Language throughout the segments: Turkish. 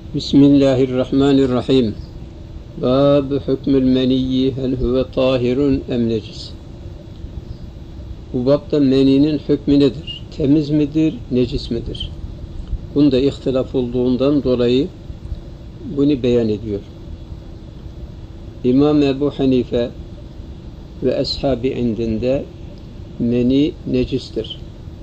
Bismillahirrahmanirrahim. Bab hükmül meniyyi hel huve tahirun em necis. Bu babda meninin hükmü nedir? Temiz midir, necis midir? Bunda ihtilaf olduğundan dolayı bunu beyan ediyor. İmam Ebu Hanife ve ashabı indinde meni necistir.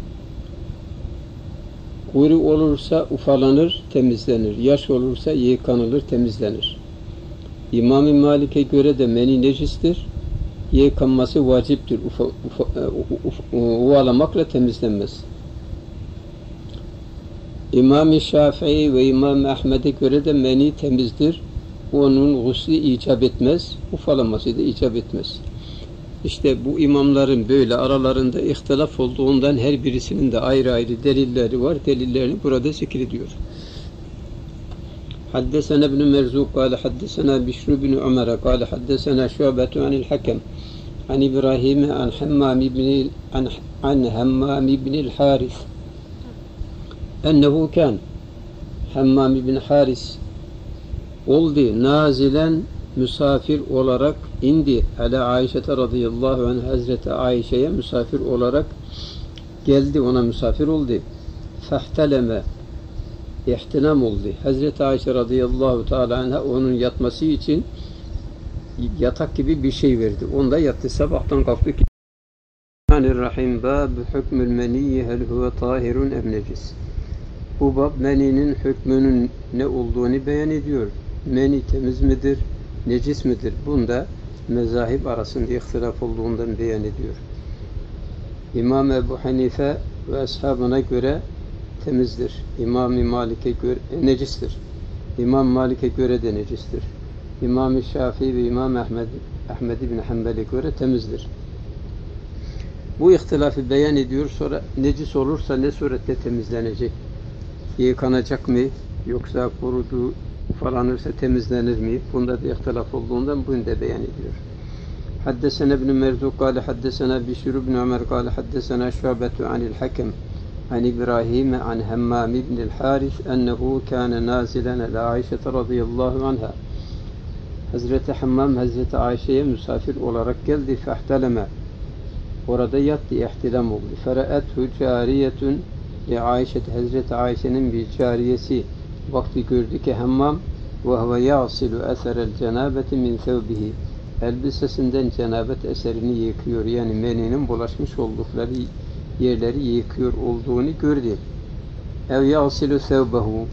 Kuru olursa ufalanır, temizlenir. Yaş olursa yıkanılır, temizlenir. İmam-ı Malik'e göre de meni necistir. Yıkanması vaciptir. Uvalamakla temizlenmez. İmam-ı Şafii ve İmam Ahmed'e göre de meni temizdir. Onun guslü icap etmez. Ufalaması da icap etmez. İşte bu imamların böyle aralarında ihtilaf olduğundan her birisinin de ayrı ayrı delilleri var. Delillerini burada zikrediyor. Haddesena ibn Merzuk kâle haddesena Bişr ibn Ömer'e kâle haddesena Şu'betu anil Hakem an İbrahim an Hammam ibnil Haris ennehu kân Hammam ibn Haris oldu nazilen misafir olarak indi ala Ayşe radıyallahu anh Hazreti Ayşe'ye misafir olarak geldi, ona misafir oldu. Fehteleme ihtinam oldu. Hazreti Ayşe radıyallahu teala anha onun yatması için yatak gibi bir şey verdi. Onda yattı. Sabahtan kalktı ki Bismillahirrahmanirrahim. Bab hükmül meniyyi hel huve tahirun em necis. Bu bab meninin hükmünün ne olduğunu beyan ediyor. Meni temiz midir, necis midir? Bunda mezahip arasında ihtilaf olduğundan beyan ediyor. İmam Ebu Hanife ve ashabına göre temizdir. İmam-ı Malik'e göre necistir. İmam Malik'e göre de necistir. İmam-ı Şafii ve İmam Ahmed bin Hanbel'e göre temizdir. Bu ihtilafı beyan ediyor. Sonra necis olursa ne surette temizlenecek? Yıkanacak mı? Yoksa kurudu ufalanırsa temizlenir mi? Bunda da ihtilaf olduğundan bunu da beyan ediyor. Haddesena ibn Merzuk kâle haddesena Bişr ibn Ömer kâle haddesena Şu'betu anil Hakem an İbrahim an Hammam ibnil Haris ennehu kâne nazilen ala Ayşe radıyallahu anha. Hazreti Hammam Hazreti Ayşe'ye misafir olarak geldi. Fehteleme orada yattı, ihtilam oldu. Fera'ethu cariyetun li Ayşe, Hazreti Ayşe'nin bir cariyesi vakti gördü ki Hammam ve huve yasilu eserel cenabeti min thevbihi, elbisesinden cenabet eserini yıkıyor, yani meninin bulaşmış oldukları yerleri yıkıyor olduğunu gördü. Ev yasilu thevbehu,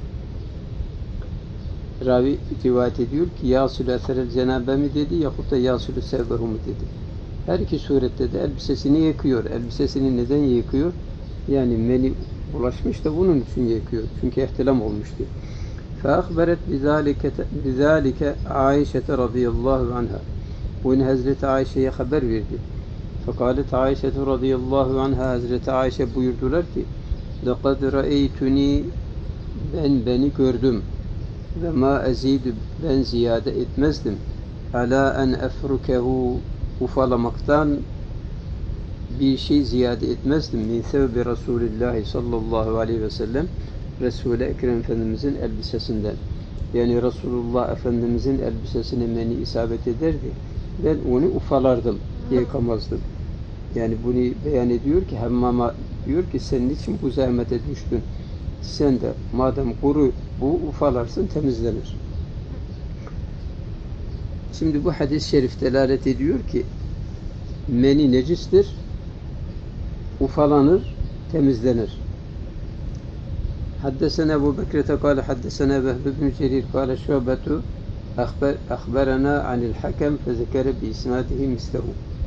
ravi rivayet ediyor ki yasilu eserel cenabe mi dedi yahut da yasilu thevbehu mu dedi. Her iki surette de elbisesini yıkıyor. Elbisesini neden yıkıyor? Yani meni bulaşmış da bunun için yıkıyor. Çünkü ihtilam olmuştu. فَاَخْبَرَتْ بِذَٰلِكَ Ayşe radıyallahu anha. Bunu Hazreti Ayşe'ye haber verdi. فَقَالَتْ Ayşe radıyallahu anha, Hazreti Ayşe buyurdular ki لَقَدْ رَأَيْتُنِي, beni gördüm ve ma ezidu, ben ziyade etmezdim ala en efrukehu, ufalamaktan bir şey ziyade etmezdim min sevbi Resulullah sallallahu aleyhi ve sellem, Resul-i Ekrem Efendimizin elbisesinden. Yani Resulullah Efendimizin elbisesine meni isabet ederdi. Ben onu ufalardım, yıkamazdım. Yani bunu beyan ediyor ki Hammam'a diyor ki senin için bu zahmete düştün. Sen de madem kuru bu ufalarsın, temizlenir. Şimdi bu hadis-i şerif delalet ediyor ki meni necistir, ufalanır, temizlenir. Haddesena Ebu Bekir'e kâle haddesena Vehb ibn Cerir kâle Şu'betu akhberana anil Hakem fezekere bi isnadihi mislehu.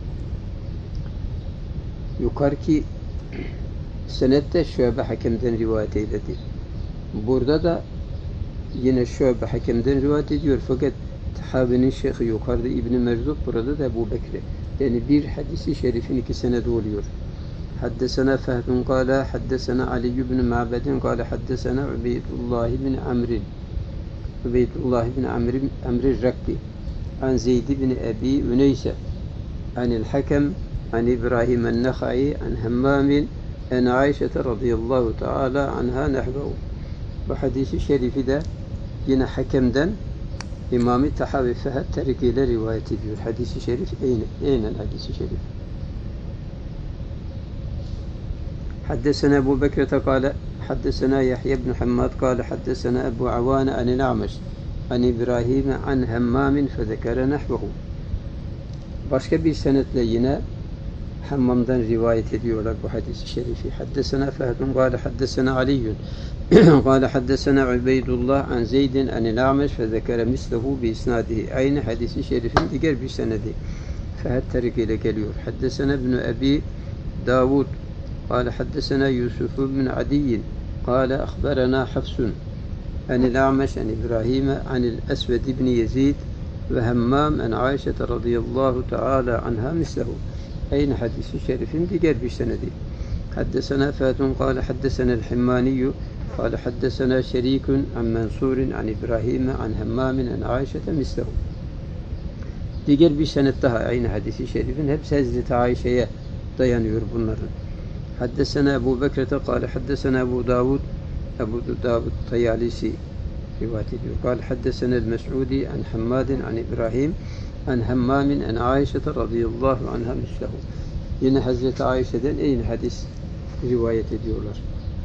Yukarıki senette Şu'be Hakem'den rivayet eyledi. Burada da yine Şu'be Hakem'den rivayet ediyor. Fakat Tahavi'nin şeyhi yukarıda İbn-i Merzuk, burada da Ebu Bekir. Yani bir hadisi şerifin iki senedi oluyor. Haddesena Fehdun kâle haddesena Ali ibn Ma'bedin kâle haddesena Ubeydullah ibn Amr Rakbi an Zeyd ibn Ebi Üneyse anil Hakem an İbrahim el-Nekhai an Hammamin en Ayşe radıyallahu teala anha nehvehu. Bu hadisi şerifi de yine Hakem'den İmam-ı Tahavi Fehat tarikiyle rivayet ediyor. Hadis-i şerif aynen hadis-i şerif. حدثنا أبو بكرة قال حدثنا يحيى بن حماد قال حدثنا أبو عوان عن الأعمش عن إبراهيم عن همام فذكر نحوه. Başka bir senetle yine Hammam'dan rivayet ediyorlar bu hadis-i şerifi. Haddesena Fehdun قال حدثنا علي قال حدثنا عبيد الله عن زيد عن الأعمش فذكر مثله بإسناده. Aynı hadis-i şerifin diğer bir senedi. Fehd tarikiyle geliyor. Haddesena ibn Abi Davud قال حدثنا يوسف بن عدي قال أخبرنا حفص عن الأعمش عن إبراهيم عن الأسود بن يزيد وهمام عن عائشة رضي الله تعالى عنها مثله. أين حديث الشريف diğer bir senedi. حدثنا فات قال حدثنا الحماني قال حدثنا شريك عن منصور عن إبراهيم عن همام عن عائشة مثله. Diğer bir senet daha aynı hadis-i şerifin hepsi Hazreti Ayşe'ye dayanıyor bunların. حدثنا أبو بكرة قال حدثنا أبو داود الطيالسي رواية قال حدثنا المسعودي عن حماد عن إبراهيم عن همام عن عائشة رضي الله عنها مثله. Yine Hazreti Ayşe'den aynı hadis rivayet ediyorlar.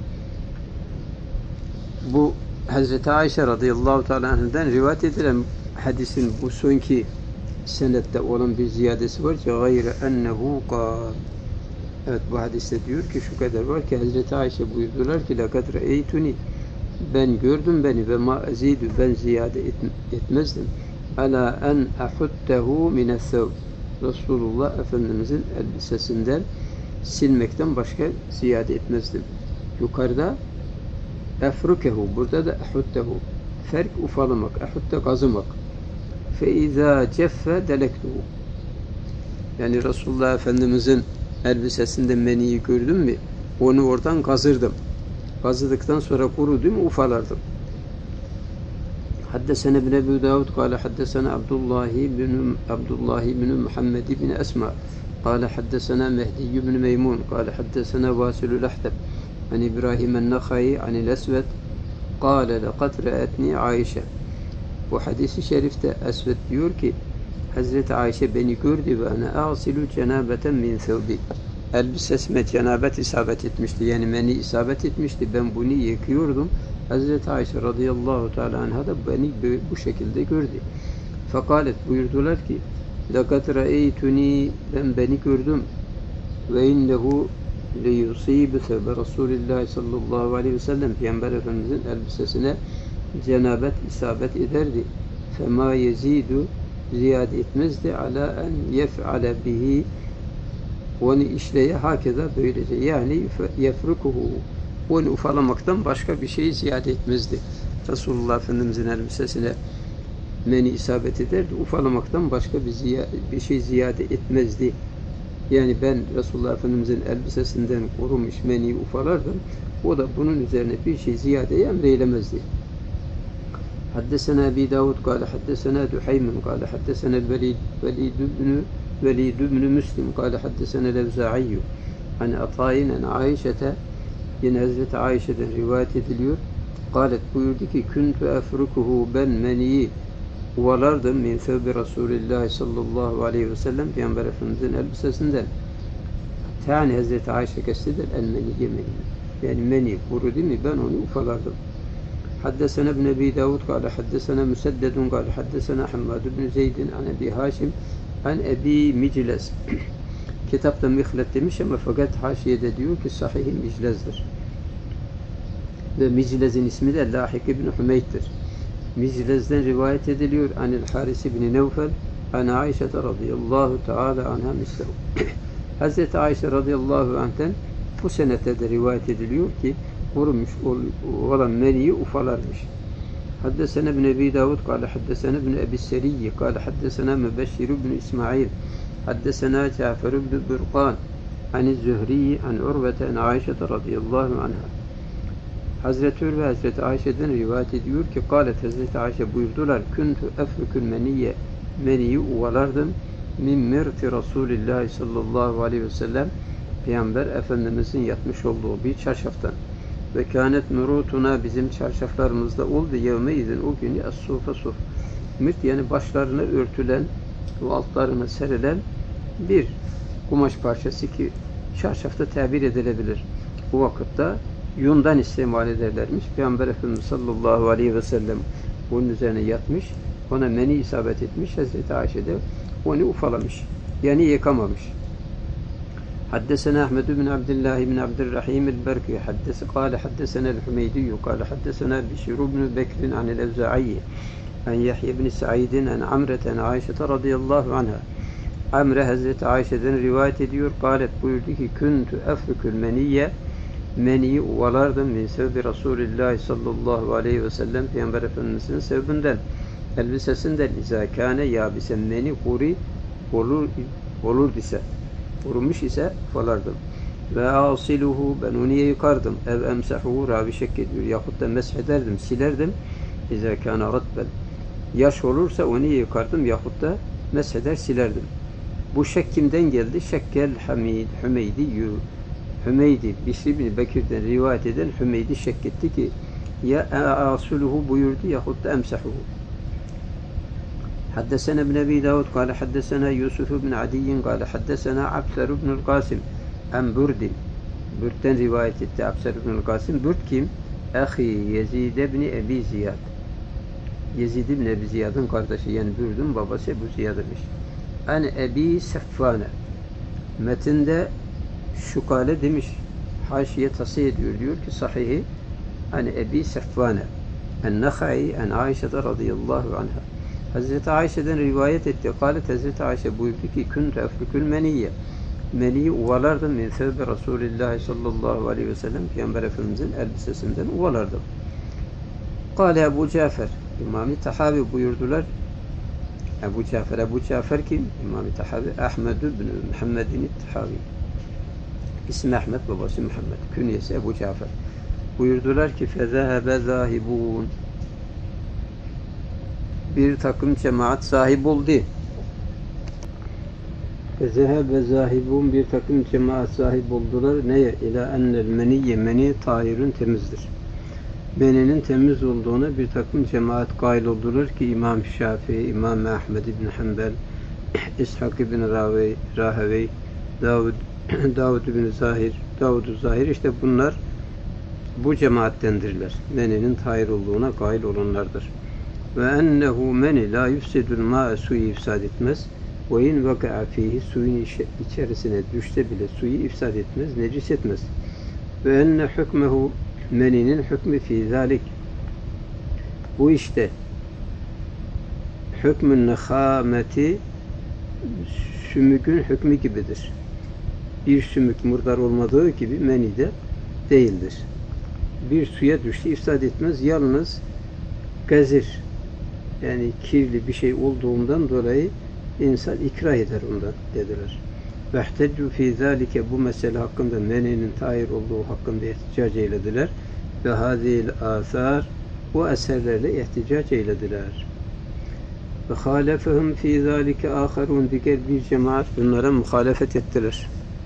Bu Hazreti Ayşe radıyallahu teala anhadan rivayet edilen hadisin bu sonki senette olan bir ziyadesi var ki gayre ennehu kâl. Evet, bu hadiste diyor ki şu kadar var ki Hazreti Ayşe buyurdular ki لَقَدْ رَأَيْتُنِي ben gördüm beni ve ma azidu ben ziyade etmezdim ala en ahuttehu minethevb Resulullah Efendimizin elbisesinden silmekten başka ziyade etmezdim. Yukarıda efrukehu, burada da ahuttehu, ferk ufalamak, ahutte kazımak. Fe izâ ceffe delektuhu, yani Resulullah Efendimizin elbisesinde meniyi gördüm mü onu oradan kazırdım. Kazıdıktan sonra kurudum, ufalardım. Haddesene ibn Ebu Davud قال حدثنا عبد الله بن محمد بن أسماء قال حدثنا مهدي بن ميمون قال حدثنا واصل الأحدب عن إبراهيم النخعي عن الأسود قال لقد رأتني عائشة. Bu hadis-i şerifte Esved diyor ki Hazreti Ayşe beni gördü ve ana ağsilu cenabeten min thawbi. Elbisesime cenabet isabet etmişti. Yani meni isabet etmişti. Ben bunu yıkıyordum. Hazreti Ayşe radıyallahu teala anha da beni bu şekilde gördü. Fekalet buyurdular ki لَقَدْ رَأَيْتُنِي ben beni gördüm. Ve innehu leyusîb thawbe Resulillah sallallahu aleyhi ve sellem Peygamber Efendimizin elbisesine cenabet isabet ederdi. Fema yezidu ziyade etmezdi ala en yef'ale bihi onu işleye hakeza böylece yani yefrukuhu onu ufalamaktan başka bir şey ziyade etmezdi. Resulullah Efendimizin elbisesine meni isabet ederdi. Ufalamaktan başka bir şey ziyade etmezdi. Yani ben Resulullah Efendimizin elbisesinden kurumuş meni ufalardım. O da bunun üzerine bir şey ziyade emreylemezdi. حدثنا أبي داود قال حدثنا دحيم قال حدثنا الوليد بن مسلم قال حدثنا الأوزاعي عن عطاء عن عائشة yine Hazreti Ayşe'den rivayet ediliyor. Kalet buyurdu ki kuntu efrukuhu ben meniyi uvalardım min thawbi Resulillah sallallahu aleyhi ve sellem Peygamber Efendimizin elbisesinden. Yani Hazreti Ayşe kestidir el meniye meni. Yani meni kuru değil mi? Ben onu ufalardım. حدثنا ابن أبي داود قال حدثنا مسدد قال حدثنا حماد بن زيد عن أبي هاشم عن أبي مجلس. Kitapta mihlet demiş ama fakat haşiyede diyor ki sahih-i Miclez'dir. Ve Miclez'in ismi de Lahik ibn Hümeyd'dir. Miclez'den rivayet ediliyor. Anil Haris ibn Nevfel an Ayşe radıyallahu teala anha mislehu. Hazreti Ayşe radıyallahu anh'ten bu senette de rivayet ediliyor ki kurumuş olan meniyi ufalarmış. Haddesene ibn Ebi Davud kâle haddesene ibn Ebi Seriyyi kâle haddesene Mebeşşir ibn İsmail haddesena Cafer ibn Burqan an Zühri an Urvete an Ayşe radıyallahu anha. Hazreti Ürve Hazreti Ayşe'den rivayet ediyor ki kâlet Hazreti Ayşe buyurdular kuntu efrükül meniyi uvalardım min mirti Resulillah sallallahu aleyhi ve sellem Peygamber Efendimizin yatmış olduğu bir çarşaftan. Ve kânet nurutuna bizim çarşaflarımızda oldu yevmeydin o günü as-sufa suf. Mürt yani başlarına örtülen ve altlarına serilen bir kumaş parçası ki çarşafta tabir edilebilir. Bu vakitte yundan istimal ederlermiş. Peygamber Efendimiz sallallahu aleyhi ve sellem bunun üzerine yatmış. Ona meni isabet etmiş. Hazreti Ayşe de onu ufalamış. Yani yıkamamış. حدثنا أحمد بن عبد الله بن عبد الرحيم البركي قال حدثنا الحميدي قال حدثنا بشير بن بكر عن الأوزاعي عن يحيى بن سعيد عن عمرة عن عائشة رضي الله عنها. Amre Hazreti Ayşe'den rivayet ediyor. Kâlet buyurdu ki küntü efrükül meniyye meniyi uvalardım min sevbi Resulullah sallallahu aleyhi ve sellem Peygamber Efendimiz'in sevbinden elbisesinden izâ kâne yâbisen meni kuri olur ise kurumuş ise falardım. Ve asiluhu ben onu yıkardım. Ev emsahuhu ravi şek ediyor. Yahut da meshederdim, silerdim. İzâ kâne ratben. Yaş olursa onu yıkardım yahut da mesheder silerdim. Bu şek kimden geldi? Şekkel Hümeydi Bişri bin Bekir'den rivayet eden Hümeydi şek etti ki ya asuluhu buyurdu yahut da emsahuhu. حدثنا ابن أبي داود قال حدثنا يوسف بن عدي قال حدثنا عبسر بن القاسم عن برد Bürt'ten rivayet etti Absar ibn Kasim. Bürt kim? Ahi Yezid ibn Ebi Ziyad. Yezid ibn Ebi Ziyad'ın kardeşi yani Bürd'ün babası Ebu Ziyad'mış. An Ebi Seffane. Metinde şu kale demiş. Haşiye tasih ediyor. Diyor ki sahihi an Ebi Seffane. En-Nakhai en Ayşe radıyallahu anha. Hazreti Ayşe'den rivayet etti. Kâlet Hazreti Ayşe buyurdu ki küntü efrükül meniyye. Meniyi uvalardım min sevbe Resulullah sallallahu aleyhi ve sellem Peygamber Efendimizin elbisesinden uvalardım. Kâle Ebu Cafer İmam-ı Tahavi buyurdular. Ebu Cafer kim? İmam-ı Tahavi Ahmed bin Muhammed'in Tahavi. İsmi Ahmed, babası Muhammed. Künyesi Ebu Cafer. Buyurdular ki fezehebe zahibun. Bir takım cemaat sahip oldu. Zehebe zahibun bir takım cemaat sahip oldular. Neye? İlâ ennel meniyye meni tahirun temizdir. Meninin temiz olduğuna bir takım cemaat gail oldular ki İmam Şafii, İmam Ahmed ibn Hanbel, İshak ibn Rahevey, Davud ibn Zahir işte bunlar bu cemaattendirler. Meninin tahir olduğuna gail olanlardır. Ve ennehu meni la yufsidul ma'a suyu ifsad etmez. Ve in vaka'a fihi suyun içerisine düşse bile suyu ifsad etmez, necis etmez. Ve enne hükmehu meninin hükmü fi zalik. Bu işte hükmün nehameti sümükün hükmü gibidir. Bir sümük murdar olmadığı gibi meni de değildir. Bir suya düştü ifsad etmez. Yalnız gazir yani kirli bir şey olduğundan dolayı insan ikrah eder ondan dediler. Vehteccu fî zâlike bu mesele hakkında meninin tahir olduğu hakkında ihticac eylediler. Ve hâzîl âthâr bu eserlerle ihticac eylediler. Ve hâlefehum fî zâlike âkharûn diğer bir cemaat bunlara muhalefet ettiler.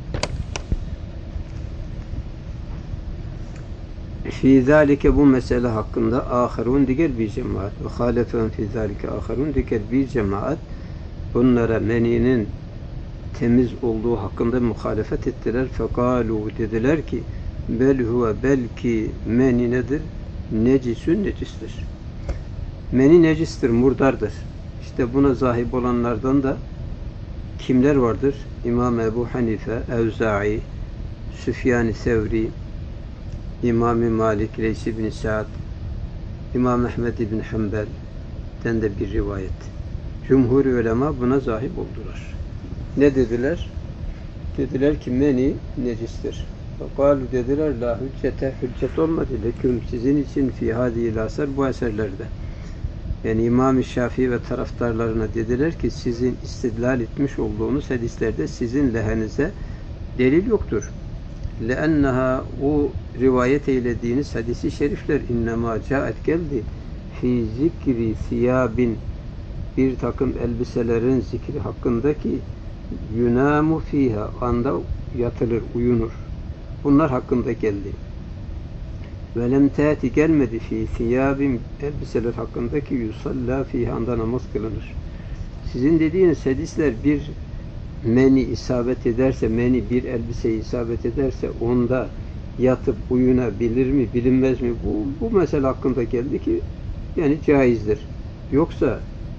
Fî zâlike bu mesele hakkında âkharûn diğer bir cemaat ve hâlefehum fî zâlike âkharûn diğer bir cemaat bunlara meninin temiz olduğu hakkında muhalefet ettiler. Fekâlû dediler ki bel huve belki meni nedir? Necisün necistir. Meni necistir, murdardır. İşte buna zahip olanlardan da kimler vardır? İmam Ebu Hanife, Evza'i, Süfyan-ı Sevri, İmam-ı Malik, Reis ibn Sa'd, İmam Ahmed ibn Hanbel'den de bir rivayet. Cumhur ulema buna zahip oldular. Ne dediler? Dediler ki meni necistir. Fekalu dediler la hüccet olmadı leküm sizin için fi hâzîl asar bu eserlerde. Yani İmam-ı Şafii ve taraftarlarına dediler ki sizin istidlal etmiş olduğunuz hadislerde sizin lehenize delil yoktur. لأنها o rivayet eylediğiniz hadisi şerifler innema caet geldi fi zikri siyabin bir takım elbiselerin zikri hakkındaki yunamu fiha anda yatılır, uyunur. Bunlar hakkında geldi. Ve lem tâti gelmedi fi thiyâbin elbiseler hakkındaki yusallâ fiha namaz kılınır. Sizin dediğiniz hadisler bir meni isabet ederse, meni bir elbiseye isabet ederse onda yatıp uyunabilir mi, bilinmez mi? Bu mesele hakkında geldi ki yani caizdir. Yoksa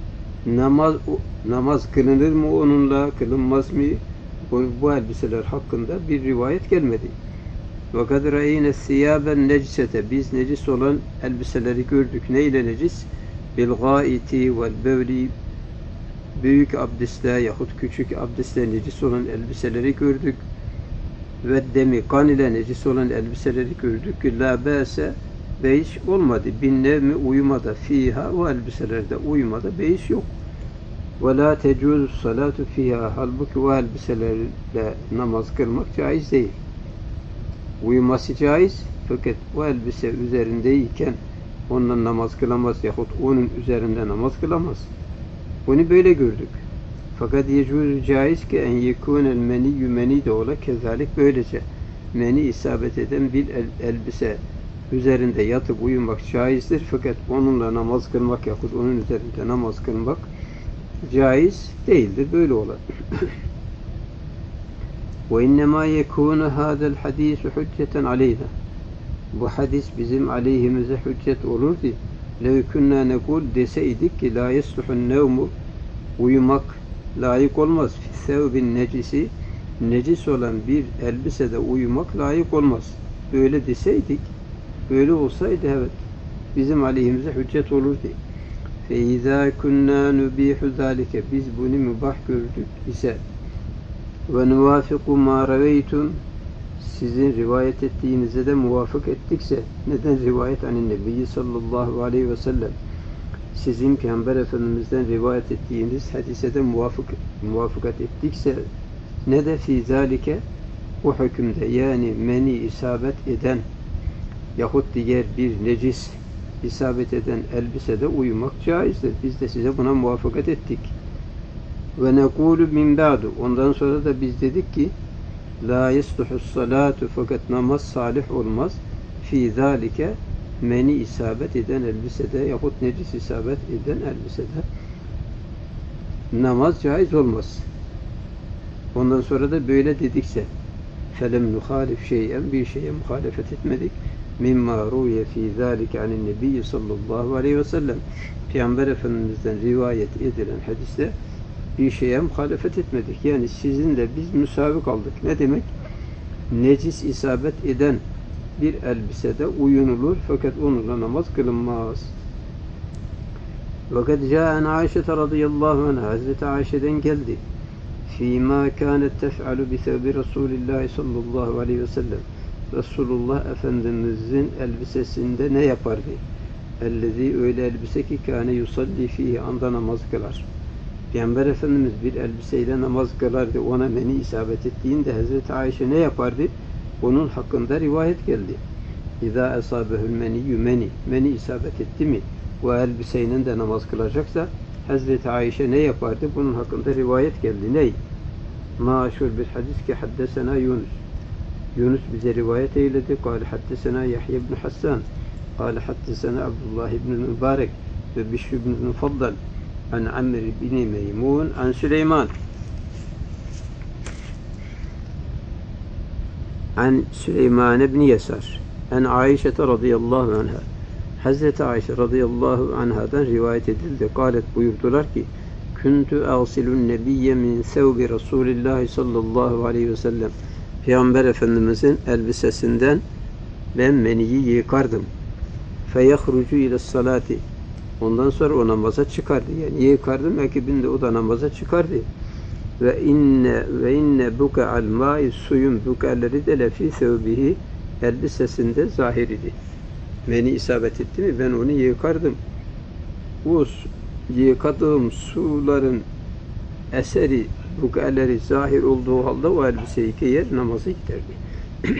namaz kılınır mı onunla, kılınmaz mı? Bu elbiseler hakkında bir rivayet gelmedi. وَقَدْ رَيْنَ الثِّيَابَ النَّجْسَةَ Biz necis olan elbiseleri gördük. Neyle necis? بِالْغَائِتِ وَالْبَوْلِ Büyük abdestle yahut küçük abdestle necis olan elbiseleri gördük. Ve demi kan ile necis olan elbiseleri gördük. La ba'se beis olmadı. Bin nevmi uyumada fiha o elbiselerde uyumada beis yok. Ve la tecuzu salatu fiha halbuki o elbiselerle namaz kılmak caiz değil. Uyuması caiz fakat o elbise üzerindeyken onunla namaz kılamaz yahut onun üzerinde namaz kılamaz. Bunu böyle gördük. Fakat yecuzu caiz ki en yekûnel meniyyü meni de ola kezalik böylece meni isabet eden bir elbise üzerinde yatıp uyumak caizdir. Fakat onunla namaz kılmak yahut onun üzerinde namaz kılmak caiz değildir. Böyle olur. وَاِنَّمَا يَكُونَ هَذَا الْحَد۪يسُ حُجَّةً عَلَيْنَا Bu hadis bizim aleyhimize hüccet olurdu. لَوْ كُنَّا نَقُولْ deseydik ki لَا يَسْلُحُ النَّوْمُ Uyumak layık olmaz. فِثَوْبٍ necisi necis olan bir elbisede uyumak layık olmaz. Böyle deseydik, böyle olsaydı evet, bizim aleyhimize hüccet olurdu. فَاِذَا كُنَّا نُب۪يحُ ذَٰلِكَ Biz bunu mübah gördük ise وَنُوَافِقُ مَا رَوَيْتُمْ Sizin rivayet ettiğinize de muvafık ettikse, neden rivayet anin Nebi sallallahu aleyhi ve sellem sizin Peygamber Efendimiz'den rivayet ettiğiniz hadise de muvafıkat ettikse ne de fî zâlike o hükümde yani meni isabet eden yahut diğer bir necis isabet eden elbisede uyumak caizdir. Biz de size buna muvaffakat ettik. Ve nekûlü min ba'du ondan sonra da biz dedik ki la yesluhus salatu fakat namaz salih olmaz fî zâlike meni isabet eden elbisede yahut necis isabet eden elbisede namaz caiz olmaz. Ondan sonra da böyle dedikse felem nuhalif şeyen bir şeye muhalefet etmedik. Mimma ruye fi zâlike anin nebiyyi sallallahu aleyhi ve sellem Peygamber Efendimiz'den rivayet edilen hadiste bir şeye muhalefet etmedik. Yani sizinle biz müsavi kaldık. Ne demek? Necis isabet eden bir elbisede uyunulur fakat onunla namaz kılınmaz. Fakat câen Ayşe radıyallahu anha Hazreti Ayşe'den geldi. Fîmâ kânet tef'alu bi thevbi Resulillahi sallallahu aleyhi ve sellem Resulullah Efendimizin elbisesinde ne yapardı? Ellezî öyle elbise ki kâne yusalli fîhi anda namaz kılar. Peygamber Efendimiz bir elbiseyle namaz kılardı. Ona meni isabet ettiğinde Hazreti Ayşe ne yapardı? Onun hakkında rivayet geldi. İzâ esâbehül meniyyü meni isabet etti mi? O elbiseyle de namaz kılacaksa Hazreti Ayşe ne yapardı? Bunun hakkında rivayet geldi. Ney? Maşhur bir hadis ki haddesena Yunus. Yunus bize rivayet eyledi. Kâle haddesena Yahya ibn Hassan. Kâle haddesena Abdullah ibn Mübarek ve Bişr ibn Mufaddal an Amr ibn Meymun an Süleyman an Süleyman ibn Yesar an Ayşe radıyallahu anha Hazreti Ayşe radıyallahu anhadan rivayet edildi. Kâlet buyurdular ki Küntü ağsilun nebiyye min sevbi Resulillahi sallallahu aleyhi ve sellem Peygamber Efendimizin elbisesinden ben meniyi yıkardım. Feyahrucu ile salati ondan sonra o namaza çıkardı. Yani yıkardım ekibinde o da namaza çıkardı. Ve inne buka'al ma'i suyun buka'leri de lefi sevbihi elbisesinde zahir idi. Beni isabet etti mi ben onu yıkardım. O yıkadığım suların eseri buka'leri zahir olduğu halde o elbiseyi giyer namaza giderdi.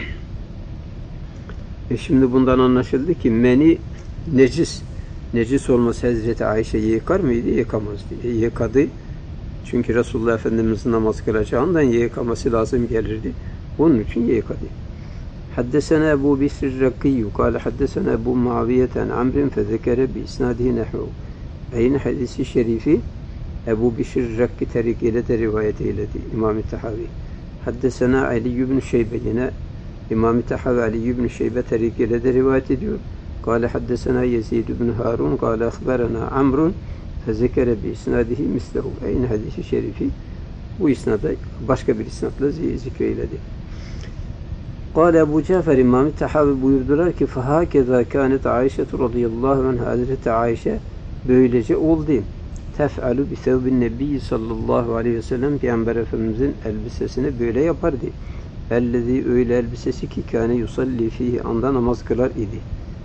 Şimdi bundan anlaşıldı ki meni necis. Necis olması Hazreti Ayşe yıkar mıydı? Yıkamazdı. Yıkadı. Çünkü Resulullah Efendimiz'in namaz kılacağından yıkaması lazım gelirdi. Onun için yıkadı. حدثنا أبو بشر الرقي قال حدثنا أبو معاوية عن عمرو فذكر بإسناده نحوه. Aynı hadisi şerifi Ebu Bişir Rakki tarikiyle de rivayet eyledi İmam-ı Tahavi. Haddesena Ali ibn Şeybe, yine İmam-ı Tahavi Ali ibn Şeybe tarikiyle de rivayet ediyor. Kale haddesena Yezid ibn Harun kale akhbarana Amrun fezekere bi isnadihi mislehu. Aynı hadisi şerifi bu isnada başka bir isnatla zikreyledi. Kale Ebu Cafer İmam-ı Tahavi buyurdular ki fehâkezâ kânet Ayşe radıyallahu anh, Hazreti Ayşe böylece oldu. Tef'alu bi sevbin nebiyyi sallallahu aleyhi ve sellem, Peygamber Efendimizin elbisesini böyle yapardı. Ellezî, öyle elbisesi ki kâne yusalli fihi, anda namaz kılar idi.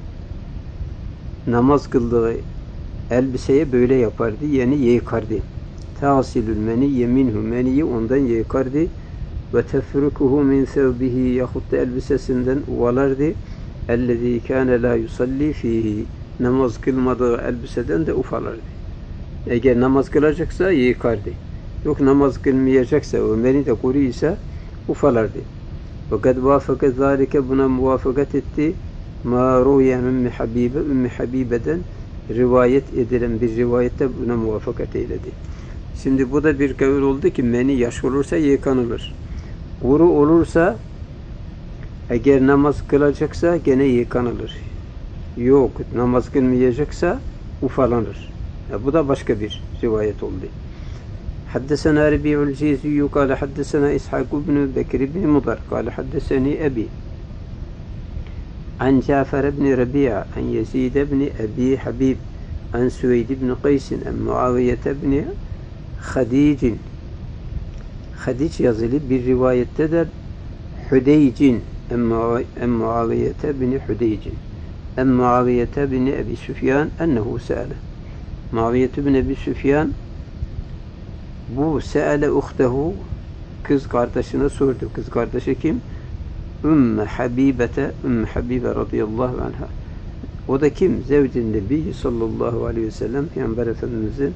Namaz kıldığı elbiseye böyle yapardı, yani yıkardı. Tasilül meniyye minhu, meniyi ondan yıkardı. Ve tefrukuhu min sevbihi, yahut da elbisesinden uvalardı. Ellezî kâne la yusalli fihi, namaz kılmadığı elbiseden de ufalardı. Eğer namaz kılacaksa yıkardı. Yok namaz kılmayacaksa, ömeni de kuruysa ufalardı. Fakat vafaka zâlike, buna muvaffakat etti. Ma ruhiye Ümmü Habibe'den rivayet edilen bir rivayette buna muvaffakat eyledi. Şimdi bu da bir kavil oldu ki meni yaş olursa yıkanılır. Uru olursa eğer namaz kılacaksa gene yıkanılır. Yok namaz kılmayacaksa ufalanır. Bu da başka bir rivayet oldu. Haddesena Rabi'ul Ciziyyu kâle haddesena İshak ibn Bekir ibn Mudar kâle haddeseni Ebi an Cafer ibn Rabi'a an Yezid ibn Abi Habib an Süveyd ibn Qays an Muaviye ibn Hadic'in, Hadic yazılı bir rivayette de Hudeyc'in en Muaviye ibn Hudeyc'in en Muaviye ibn Abi Süfyan ennehu se'ale. Muaviye ibn Abi Süfyan bu se'ale uhtehu, kız kardeşine sordu. Kız kardeşi kim? Ümmü Habibe radıyallahu anha. O da kim? Zevcin Nebi sallallahu aleyhi ve sellem, Peygamber Efendimizin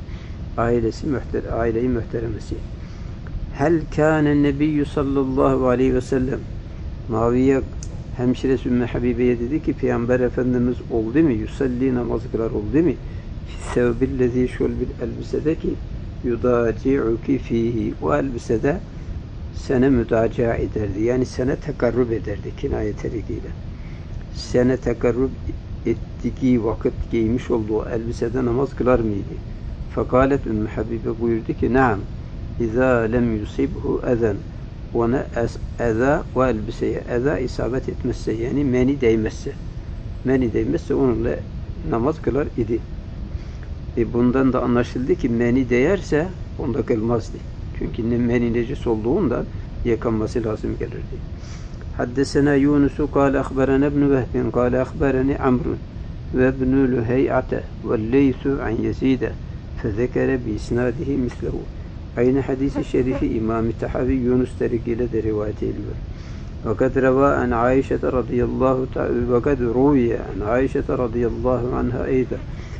aile-i muhteremesi. Hel kâne nebiyyü sallallahu aleyhi ve sellem, Muaviye hemşiresi Ümmü Habibe'ye dedi ki Peygamber Efendimiz oldu mu? Yusalli, namaz kılar oldu mu? Sevbillezî, şol bir elbisede ki yudaci'uki fihi, o elbisede sene müdacia ederdi. Yani sene tekarrub ederdi kinaye terikiyle. Sene tekarrub ettiği vakit giymiş olduğu elbisede namaz kılar mıydı? Fekalet Ümmü Habibe buyurdu ki naam. İzâ lem yusibhu ezen, ona eza, o elbiseye eza isabet etmezse, yani meni değmezse onunla namaz kılar idi. Bundan da anlaşıldı ki meni değerse onda kılmazdı. Çünkü meni necis olduğundan yıkanması lazım gelirdi. Haddesena Yunusu kâle akhberana ibn Vehbin kâle akhberani Amrun ve ibn Lühey'ate ve Leysu an Yezide fezekere bi isnadihi mislehu. Aynı hadisi şerifi İmam-ı Tahavi Yunus tarikiyle de rivayet ediyor. وقد روى عن عائشة رضي الله تعالى وقد روي عن عائشة رضي الله عنها أيضا.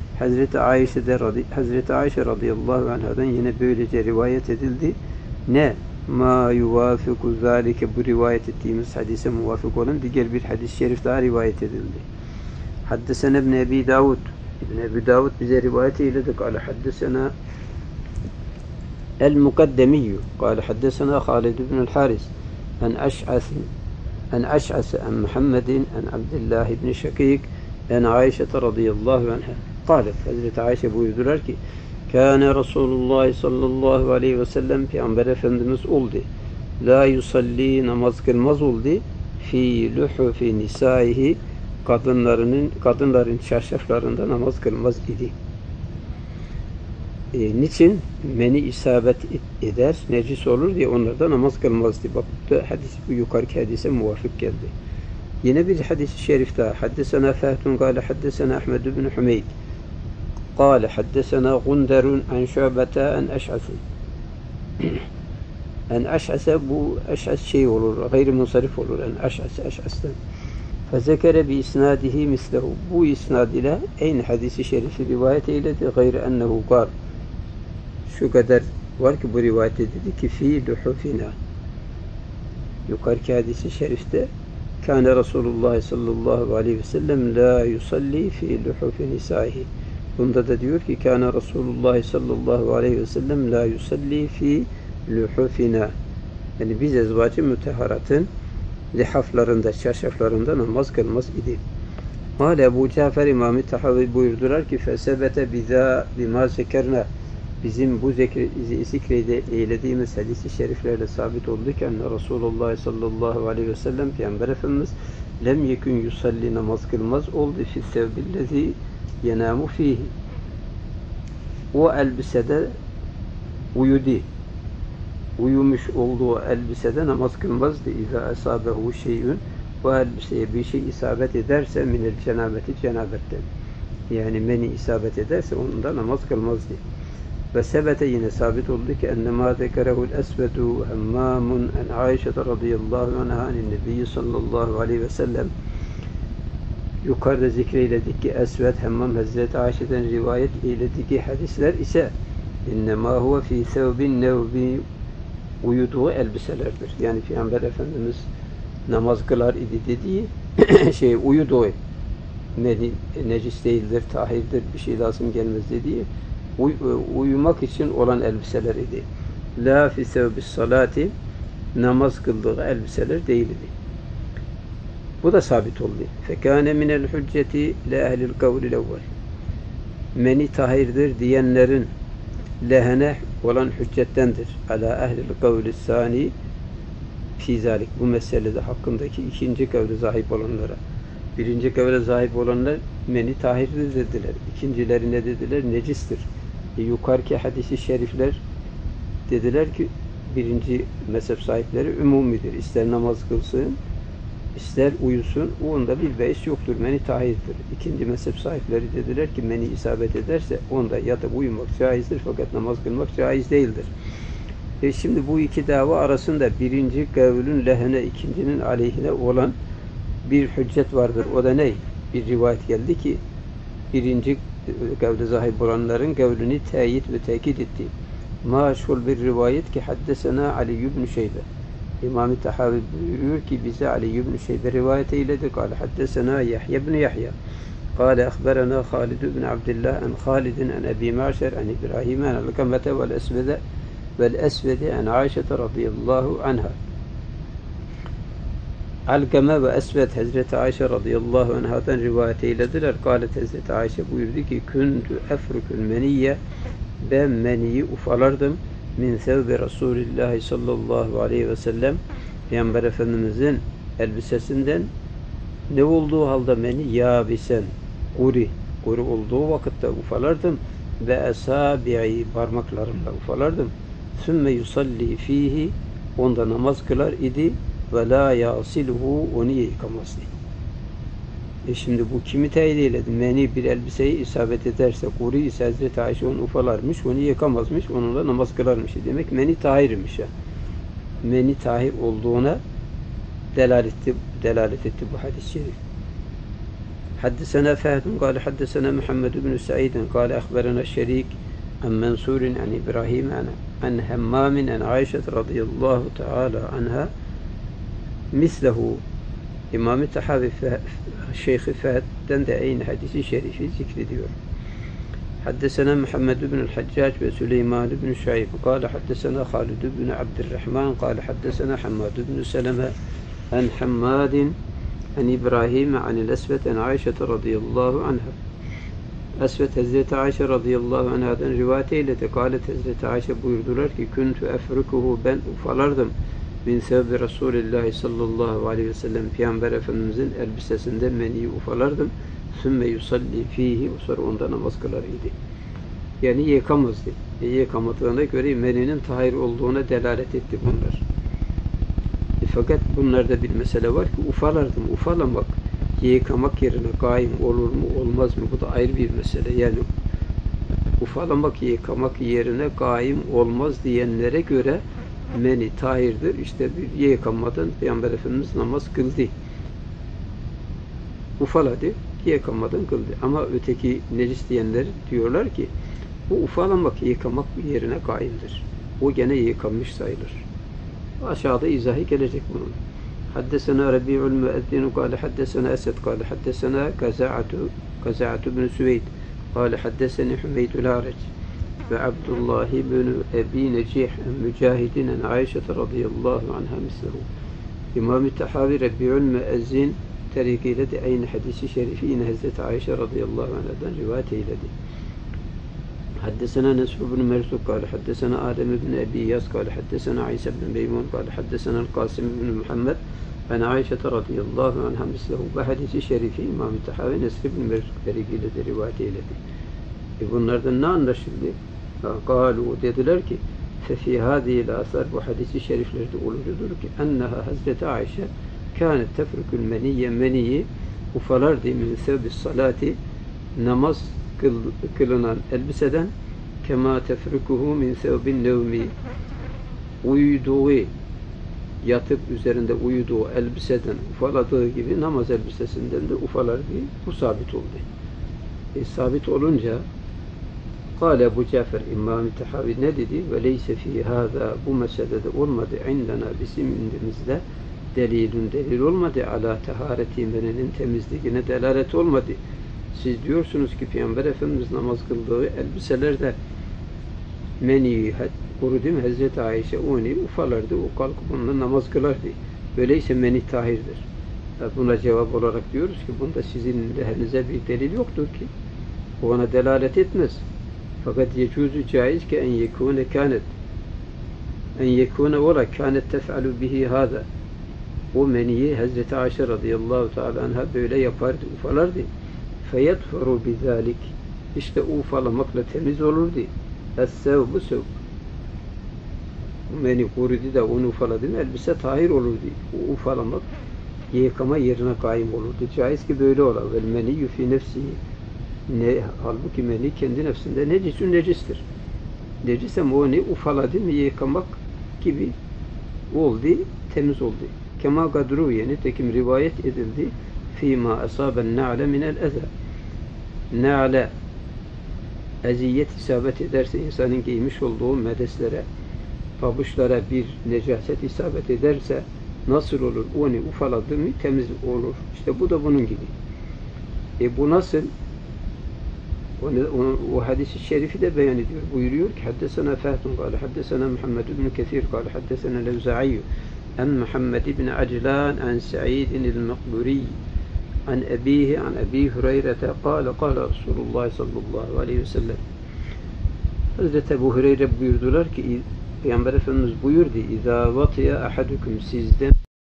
Hazreti Ayşe radıyallahu anhadan yine böylece rivayet edildi. Ne? Ma yuvafiku zalike, bu rivayet ettiğimiz hadise muvafık olan diğer bir hadis-i şerif daha rivayet edildi. Haddesena İbn Ebi Davud. İbn Ebi Davud bize rivayet eyledi. Kâle haddesena El-Mukaddemiyyü. Kâle haddesena Halid ibn el-Haris. En Eş'as en Muhammedin en Abdullah ibn Şakik en Ayşe radıyallahu anha. Kâlet, Hazreti Ayşe buyurdular ki Kâne Resulullah sallallahu aleyhi ve sellem, Peygamber Efendimiz oldu. La yusalli, namaz kılmaz oldu. Fi luhufi nisaihi, kadınların çarşaflarında namaz kılmaz idi. Niçin? Meni isabet eder, necis olur diye onlarda namaz kılmazdı. Bak bu hadis, bu yukarıki hadise muvafık geldi. Yine bir hadis-i şerif daha. Haddesena Fahtun kâle haddesena Ahmed ibn Hümeyd kâle haddesena Gunderun en Şu'bete en Eş'as'ın. En Eş'as'a, bu Eş'as şey olur, gayri munsarif olur. En Eş'as'tan. Fezekere bi isnadihi mislehu. Bu isnad ile aynı hadisi şerifi rivayet eyledi. Gayri ennehu kâl. Şu kadar var ki bu rivayet edildi ki fi luhufina. Yukarıki hadisi şerifte Kâne Resulullah sallallahu aleyhi ve sellem la yusalli fi luhufi nisaihi. Bunda da diyor ki Kâne Resulullah sallallahu aleyhi ve sellem la yusalli fi luhufina. Yani biz ezvacı müteharatın lihaflarında, çarşaflarında namaz kılmaz idi. Hâle Ebu Cafer İmam-ı Tahavi buyurdular ki fesebete biza bima zekerna. Bizim bu zikrede eylediğimiz hadis-i şeriflerde sabit oldu ki Resulullah sallallahu aleyhi ve sellem Peygamber Efendimiz lem yekun yusalli namaz kılmaz oldu fi sevbillezi yenamu fihi. O elbisede uyudu. Uyumuş olduğu elbisede namaz kılmazdı. İza esabehu şey'ün, o elbiseye bir şey isabet ederse minel cenabeti, cenabetten. Yani meni isabet ederse onunla namaz kılmazdı. Ve sebete yine sabit oldu ki ennemâ zekerehul esvedu hemmâmun en Aişe radıyallahu anhâ anin nebiyyi sallallahu aleyhi ve sellem. Yukarıda zikreyledik ki Esved Hemmam Hazreti Ayşe'den rivayet eylediği hadisler ise innemâ huve fî sevbin nevbi, uyuduğu elbiselerdir. Yani Peygamber Efendimiz namaz kılar idi dediği uyuduğu necis değildir, tahirdir, bir şey lazım gelmez dediği uyumak için olan elbiseler idi. La fi sevbis salati, namaz kıldığı elbiseler değildi. Bu da sabit oldu. Fekâne minel hücceti le ehlil kavlil evvel. Meni tahirdir diyenlerin lehene olan hüccettendir. Ala ehlil kavli sani fi zalik. Bu meselede hakkındaki ikinci kavle sahip olanlara. Birinci kavle sahip olanlar meni tahirdir dediler. İkincileri ne dediler? Necistir. Yukarıki hadisi şerifler dediler ki birinci mezhep sahipleri ümumidir. İster namaz kılsın, ister uyusun, onda bir beis yoktur. Meni tahirdir. İkinci mezhep sahipleri dediler ki meni isabet ederse onda yatıp uyumak caizdir fakat namaz kılmak caiz değildir. Şimdi bu iki dava arasında birinci kavlün lehine, ikincinin aleyhine olan bir hüccet vardır. O da ne? Bir rivayet geldi ki birinci kavle sahip olanların kavlini teyit ve tekit etti. Maşhur bir rivayet ki haddesena Ali ibn Şeybe. İmam-ı Tahavi buyuruyor ki bize Ali ibn Şeybe rivayet eyledi. Kâle haddesena Yahya ibn Yahya. Kâle akhberana Halid ibn Abdillah en Halidin en Ebi Ma'şer en İbrahim en Alkamete vel Esvede en Aişe radıyallahu anha. Alkame ve Esved Hazreti Ayşe radıyallahu anhadan rivayet eylediler. Kâlet Hazreti Ayşe buyurdu ki küntü efrükül meniyye, ben meniyi ufalardım min sevbi Resulillahi sallallahu aleyhi ve sellem, Peygamber Efendimizin elbisesinden ne olduğu halde meni yabisen, kuru olduğu vakitte ufalardım ve esabi'i, parmaklarımla ufalardım. Sümme yusalli fihi, onda namaz kılar idi ve la yasiluhu, onu yıkamazdı. Şimdi bu kimi teyit eyledi? Meni bir elbiseyi isabet ederse, kuru ise Hazreti Ayşe onu ufalarmış, onu yıkamazmış, onunla namaz kılarmış. Demek meni tahirmiş ya. Meni tahir olduğuna delalet etti bu hadis-i şerif. Haddesena Fehd kâle haddesena Muhammed ibn Sa'id kâle akhberena Şerik en Mensur'in en İbrahim en Hemmâmin en Ayşe radıyallahu teâlâ anha mislehu. İmam-ı Tahavi Şeyh-i Fehed'den de aynı hadisi şerifi zikrediyor. Haddesena Muhammed ibn Haccac ve Süleyman ibn Şuayb kâle haddesena Halid ibn Abdurrahman kâle haddesena Hammad ibn Seleme en Hammadin en İbrahim en Esved en Ayşe radıyallahu anha. Esved Hazreti Ayşe radıyallahu anhadan rivayet eyledi. Kâlet Hazreti Ayşe buyurdular ki küntü efrikuhu, ben ufalardım min sevbi Resulillahi sallallahu aleyhi ve sellem, Peygamber Efendimizin elbisesinden meniyi ufalardım. Sümme yusalli fihi, sonra onda namaz kılar idi. Yani yıkamazdı. Yıkamadığına göre meninin tahir olduğuna delalet etti bunlar. Fakat bunlarda bir mesele var ki ufalardım. Ufalamak, yıkamak yerine kaim olur mu olmaz mı? Bu da ayrı bir mesele. Yani ufalamak, yıkamak yerine kaim olmaz diyenlere göre meni tahirdir. İşte bir yıkamadan Peygamber Efendimiz namaz kıldı. Ufaladı, yıkamadan kıldı. Ama öteki necis diyenler diyorlar ki bu ufalamak, yıkamak yerine kaimdir. O gene yıkanmış sayılır. Aşağıda izahı gelecek bunun. حدثنا ربيع المؤذن قال حدثنا أسد قال حدثنا كزعة بن سويد قال حدثني حميد الأعرج وعبد الله بن أبي نجيح مجاهد عن عائشة رضي الله عنها مثله. İmam-ı Tahavi Rabi'ül Müezzin tarikiyle de aynı hadisi şerifi yine Hazreti Ayşe radıyallahu anh'dan rivayet eyledi. Haddesena Nesr ibn Mersuk kâle haddesena Adem ibn Ebi Yas kâle haddesena İsa ibn Meymun kâle haddesena Kasım ibn Muhammed an Ayşe radıyallahu anha mislehu. Bu hadisi şerifi İmam-ı Tahavi Nesr ibn Mersuk tarikiyle de rivayet eyledi. Bunlardan ne anlaşıldı? Kâlu dediler ki ففي هذه الآثار bu hadisi şeriflerde olucudur ki enneha Hazreti Ayşe kânet tefrükül meniyye meniyi ufalardı min sevbis salati namaz kılınan elbiseden kema tefrikuhu min sevbin nevmi uyuduğu yatıp üzerinde uyuduğu elbiseden ufaladığı gibi namaz elbisesinden de ufalardı. Bu sabit oldu. Sabit olunca قال Ebu Cafer İmam-ı Tahavi ne dedi? Ve leyse fî hâzâ bu meselede olmadı indena bizim indimizde delil olmadı ala tehâreti meninin temizliğine delalet olmadı. Siz diyorsunuz ki Peygamber Efendimiz namaz kıldığı elbiselerde meni kuru değil mi? Hazreti Ayşe onu ufalardı, o kalkıp onunla namaz kılardı. Öyleyse meni tahirdir. Buna cevap olarak diyoruz ki bunda sizin lehinize bir delil yoktur ki. O ona delalet etmez. Fakat yecuzu caiz ki en yekune ola kânet tef'alu bihi hâzâ. O meniyi Hazreti Ayşe radıyallahu teâlâ anha böyle yapardı, ufalardı. Feyedfuru bizâlik. İşte o ufalamakla temiz olurdu. Es-sevbu sevb. O meni kurudu da onu ufaladı mı elbise tahir olurdu. O ufalamak yıkama yerine kaim olurdu. Caiz ki böyle ola. Vel meniyyü fî nefsihi. Halbuki meni kendi nefsinde necistir. Necis ama onu ufaladı mı yıkamak gibi oldu, temiz oldu. Kema kadru yani tekim rivayet edildi. Fîmâ asâben na'le minel eza. Na'le eziyet isabet ederse insanın giymiş olduğu medeslere, pabuçlara bir necaset isabet ederse nasıl olur? Onu ufaladı mı temiz olur. İşte bu da bunun gibi. Bu nasıl? O hadis-i şerifi de beyan ediyor. Buyuruyor ki haddesena Fahtun kâle haddesena Muhammed ibn Kethir kâle haddesena Levza'i en Muhammed ibn Aclan en Sa'idin el-Maqburi en ebihi en Ebi Hureyre'te kâle Resulullah sallallahu aleyhi ve sellem. Hazreti Ebu Hureyre buyurdular ki Peygamber Efendimiz buyurdu İzâ vatiye ahadukum sizden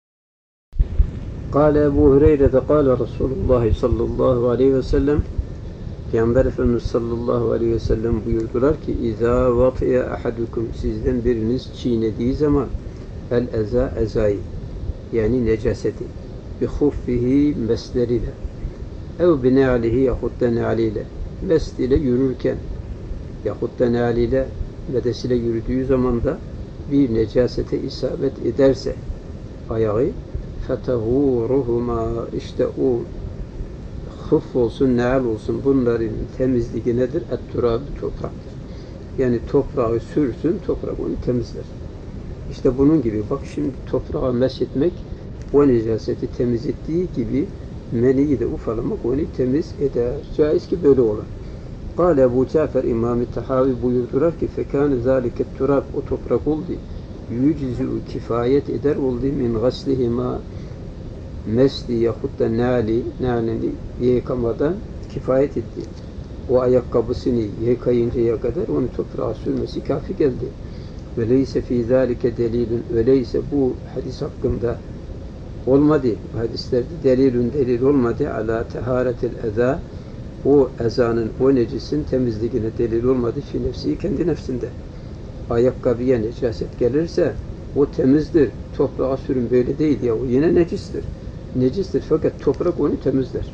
kâle Ebu Hureyre'te kâle Resulullah sallallahu aleyhi ve sellem Peygamber Efendimiz sallallahu aleyhi ve sellem buyurdular ki İzâ vatiye ahadukum sizden biriniz çiğnediği zaman el eza ezayı yani necaseti bi huffihi mesleriyle ev bi ne'alihi yahut da ne'aliyle mest ile yürürken yahut da ne'aliyle medesiyle yürüdüğü zaman da bir necasete isabet ederse ayağı fetehuruhuma işte o huf olsun, neal olsun bunların temizliği nedir? Et-turab topraktır. Yani toprağı sürsün, toprak onu temizler. İşte bunun gibi bak şimdi toprağı meshetmek o necaseti temiz ettiği gibi meniyi de ufalamak onu temiz eder. Caiz ki böyle olur. Kâle Ebu Cafer İmam-ı Tahavi buyurdular ki fekâne zâlike turab o toprak oldu. Yücizü kifayet eder oldu min gaslihima mesli yahut da nâlini yıkamadan kifayet etti. O ayakkabısını yıkayıncaya kadar onu toprağa sürmesi kafi geldi. Veleyse fî zâlike delilun öyleyse bu hadis hakkında olmadı. Bu hadislerde delil olmadı. Alâ tehâretil ezâ o ezanın, o necisin temizliğine delil olmadı. Fî nefsi kendi nefsinde. Ayakkabıya necaset gelirse o temizdir. Toprağa sürün böyle değil ya. O yine necistir. Necistir fakat toprak onu temizler.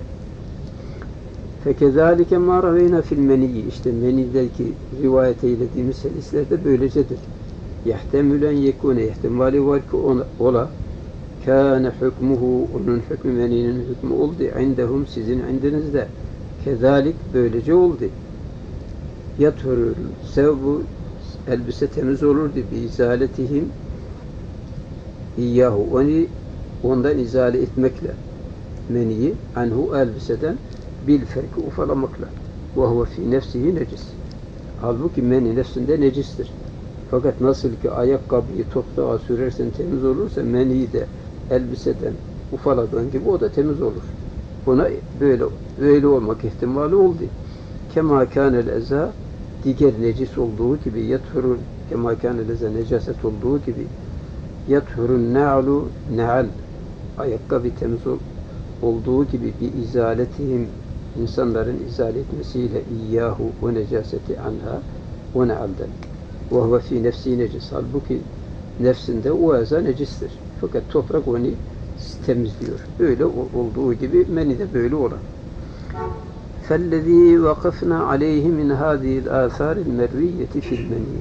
Fekezalike mâ raveyna fil meniyyi işte menideki rivayet eylediğimiz hadislerde böylecedir. Yehtemülen yekûne ihtimali var ki ola kâne hükmuhu onun hükmü meninin hükmü oldu indehum sizin indinizde kezalik böylece oldu. Yathurul sevbu elbise temiz olurdu bi izaletihim iyyahu onu ondan izale etmekle meniyi anhu elbiseden bil ferki ufalamakla ve huve fi nefsihi necis. Halbuki meni nefsinde necistir. Fakat nasıl ki ayakkabıyı toprağa sürersen temiz olursa meniyi de elbiseden ufaladığın gibi o da temiz olur. Buna böyle olmak ihtimali oldu. Kema kânel eza diğer necis olduğu gibi yethurun kema kânel eza necaset olduğu gibi yethurun na'lu na'al ayakkabı temiz olduğu gibi bir izaletihim insanların izale etmesiyle iyyahu ve necaseti anha ve na'alden ve huve fi nefsi necis. Halbuki nefsinde o eza necistir. Fakat toprak onu temizliyor. Böyle olduğu gibi meni de böyle olan. فَالَّذ۪ي وَقَفْنَا عَلَيْهِ مِنْ هَذِهِ الْآثَارِ الْمَرْوِيَّةِ فِي الْمَنِيِّ.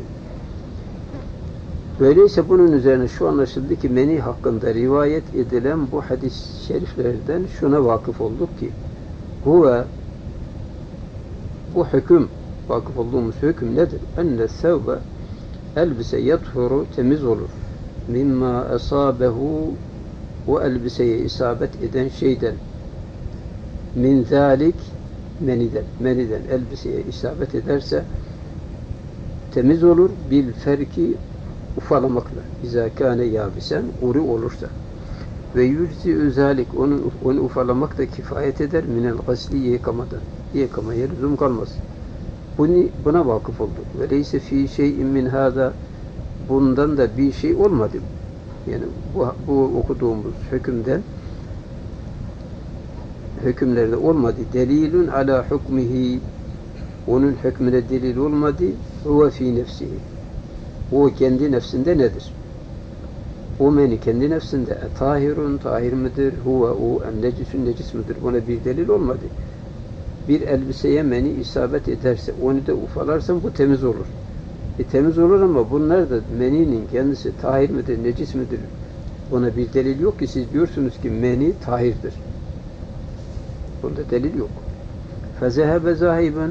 Böyleyse bunun üzerine şu anlaşıldı ki meni hakkında rivayet edilen bu hadis-i şeriflerden şuna vakıf olduk ki huve bu hüküm, vakıf olduğumuz hüküm nedir? Enne sevbe elbise yathuru temiz olur. Mimma esabehu o elbiseye isabet eden şeyden min zalik meniden elbiseye isabet ederse temiz olur bil ferki ufalamakla izâ kâne yâbisen uri olursa ve yüzü zalik onu ufalamak da kifayet eder minel gasli yıkamadan yıkamaya lüzum kalmaz. Buna vakıf olduk. Ve leyse fi şey'in min hâzâ bundan da bir şey olmadı. Yani bu okuduğumuz hükümlerde olmadı. Delilun ala hukmihi onun hükmüne delil olmadı. Huve fi nefsihi o kendi nefsinde nedir? O meni kendi nefsinde tahirun tahir midir? Huve o necisun necis midir? Buna bir delil olmadı. Bir elbiseye meni isabet ederse onu da ufalarsan bu temiz olur. Temiz olur ama bunlar da meninin kendisi tahir midir, necis midir? Buna bir delil yok ki siz diyorsunuz ki meni tahirdir. Bunda delil yok. Fezehebe zahibun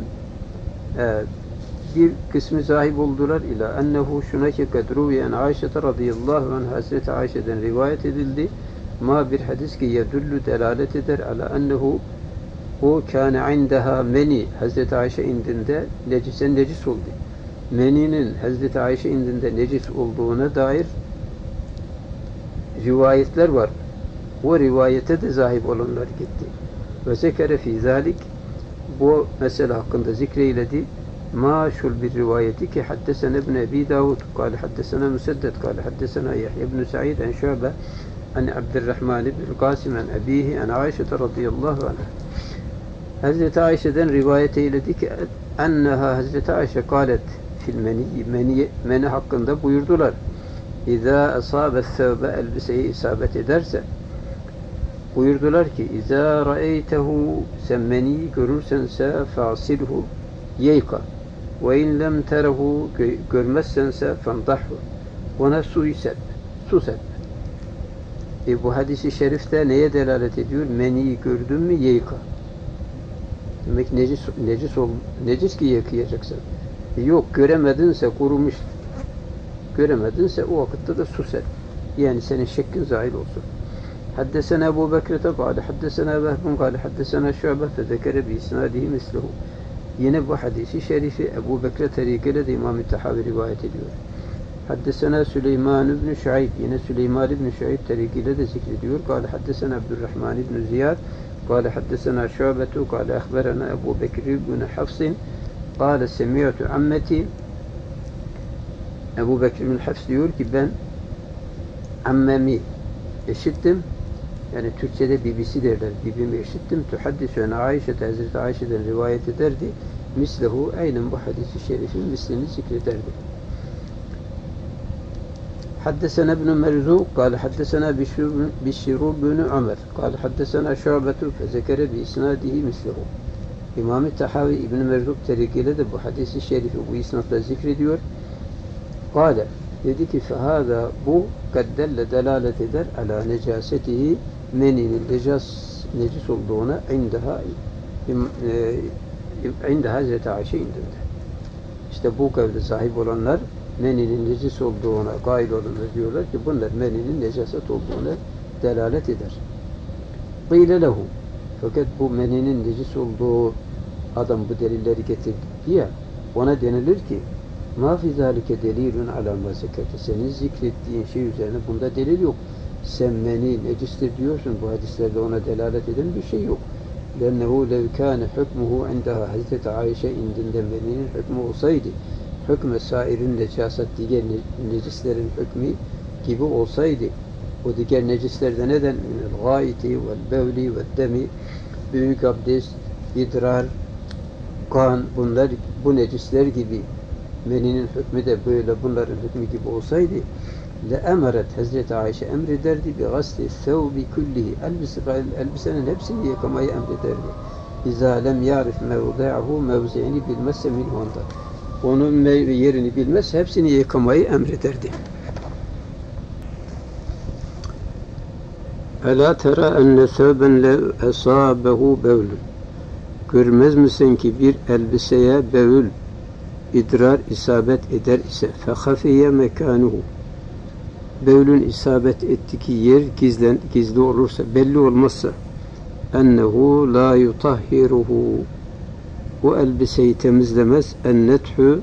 bir kısmı zahib oldular ila ennehu şuna ki kadruviyen Ayşe radıyallahu anh Hazreti Ayşe'den rivayet edildi. Ma bir hadis ki yedullu delalet eder ala ennehu o kâne indeha meni Hazreti Ayşe indinde necisen necis oldu. Meninin Hazreti Ayşe indinde necis olduğuna dair rivayetler var. O rivayete de zahip olanlar gitti. Ve zekere fî zâlik bu mesele hakkında zikreyledi. Maşul bir rivayeti ki haddesene ibn Ebi Davud kâle haddesene Müseddet kâle haddesene Yahya ibn Sa'id en Şu'be en Abdurrahman ibn Qasim en Ebihi en Ayşe radıyallahu anh. Hazreti Ayşe'den rivayet eyledi ki enneha Hazreti Ayşe kâlet fil meni hakkında buyurdular. İzâ asâbet sevbe elbiseyi isabet ederse buyurdular ki İzâ ra'eytehu sen meniyi görürsense fâsilhu yeyka ve in lem terehu görmezsense fendahhu ona su serp. Bu hadisi şerifte neye delalet ediyor? Meniyi gördün mü yeyka. Demek necis ki yıkayacaksın. Yok göremedinse kurumuş. Göremedinse o vakitte de su serp. Yani senin şekkin zahil olsun. Haddesena Ebu Bekir'te kâle haddesena Vehbun kâle haddesena Şu'be fezekere bi isnâdihi mislehu. Yine bu hadisi şerifi Ebu Bekir'e tarikıyla da İmam-ı Tahavi rivayet ediyor. Haddesena Süleyman ibn Şuayb yine Süleyman ibn Şuayb tarikıyla da zikrediyor. Kâle haddesena Abdurrahman ibn Ziyad kâle haddesena Şu'betu kâle ehberena Ebu Bekir ibn Hafsin kâle semi'tu ammeti Ebu Bekir ibn Hafs diyor ki ben ammemi eşittim. Yani Türkçe'de bibisi derler. Bibimi eşittim. Tuhaddisü Ayşe Hazreti Ayşe'den rivayet ederdi. Mislehu aynen bu hadis-i şerifin mislini zikrederdi. Haddesena ibn Merzuq kâle haddesena Bişir ibn Ömer kâle haddesena Şu'betu fezekere bi isnadihi mislehu. İmam-ı Tahavi İbn Merzuq tarikiyle de bu hadis-i şerifi bu isnatla zikrediyor. Kâle dedi ki fehâzâ bu kaddelle delalet eder ala necasetihi meninin necis olduğuna inde Hazreti Ayşe indinde. İşte bu kavle sahip olanlar meninin necis olduğuna kail olanlar diyorlar ki bunlar meninin necaset olduğuna delalet eder. Qîle lehu, fakat bu meninin necis olduğu adam bu delilleri getirdi ya, ona denilir ki ma fi zâlike delilun alâ mâ zekerte, senin zikrettiğin şey üzerine bunda delil yok. Sen meni necistir diyorsun, bu hadislerde ona delalet eden bir şey yok. لَنَّهُ لَوْ كَانَ حُكْمُهُ عِنْدَهَا Hazreti Ayşe indinde meninin hükmü olsaydı, hükmü sairin necasat, diğer necislerin hükmü gibi olsaydı, o diğer necislerde neden? Gâiti vel bevli vel demi, büyük abdest, idrar, kan, bunlar bu necisler gibi, meninin hükmü de böyle bunların hükmü gibi olsaydı, emeret Hazreti Ayşe emrederdi bi gasli thawbi kullihi, elbisenin hepsini yıkamayı emrederdi. İzâ lem ya'rif mevdi'ahu, mevzi'ini bilmezse minhunda, onun yerini bilmez, hepsini yıkamayı emrederdi. Elâ tera enne thawben lev esâbehu bevlun, görmez misin ki bir elbiseye bevül, idrar isabet eder ise fehafiye mekanuhu, bevlün isabet ettiği yer gizli olursa, belli olmazsa, ennehu la yutahhiruhu, o elbiseyi temizlemez, ennethu,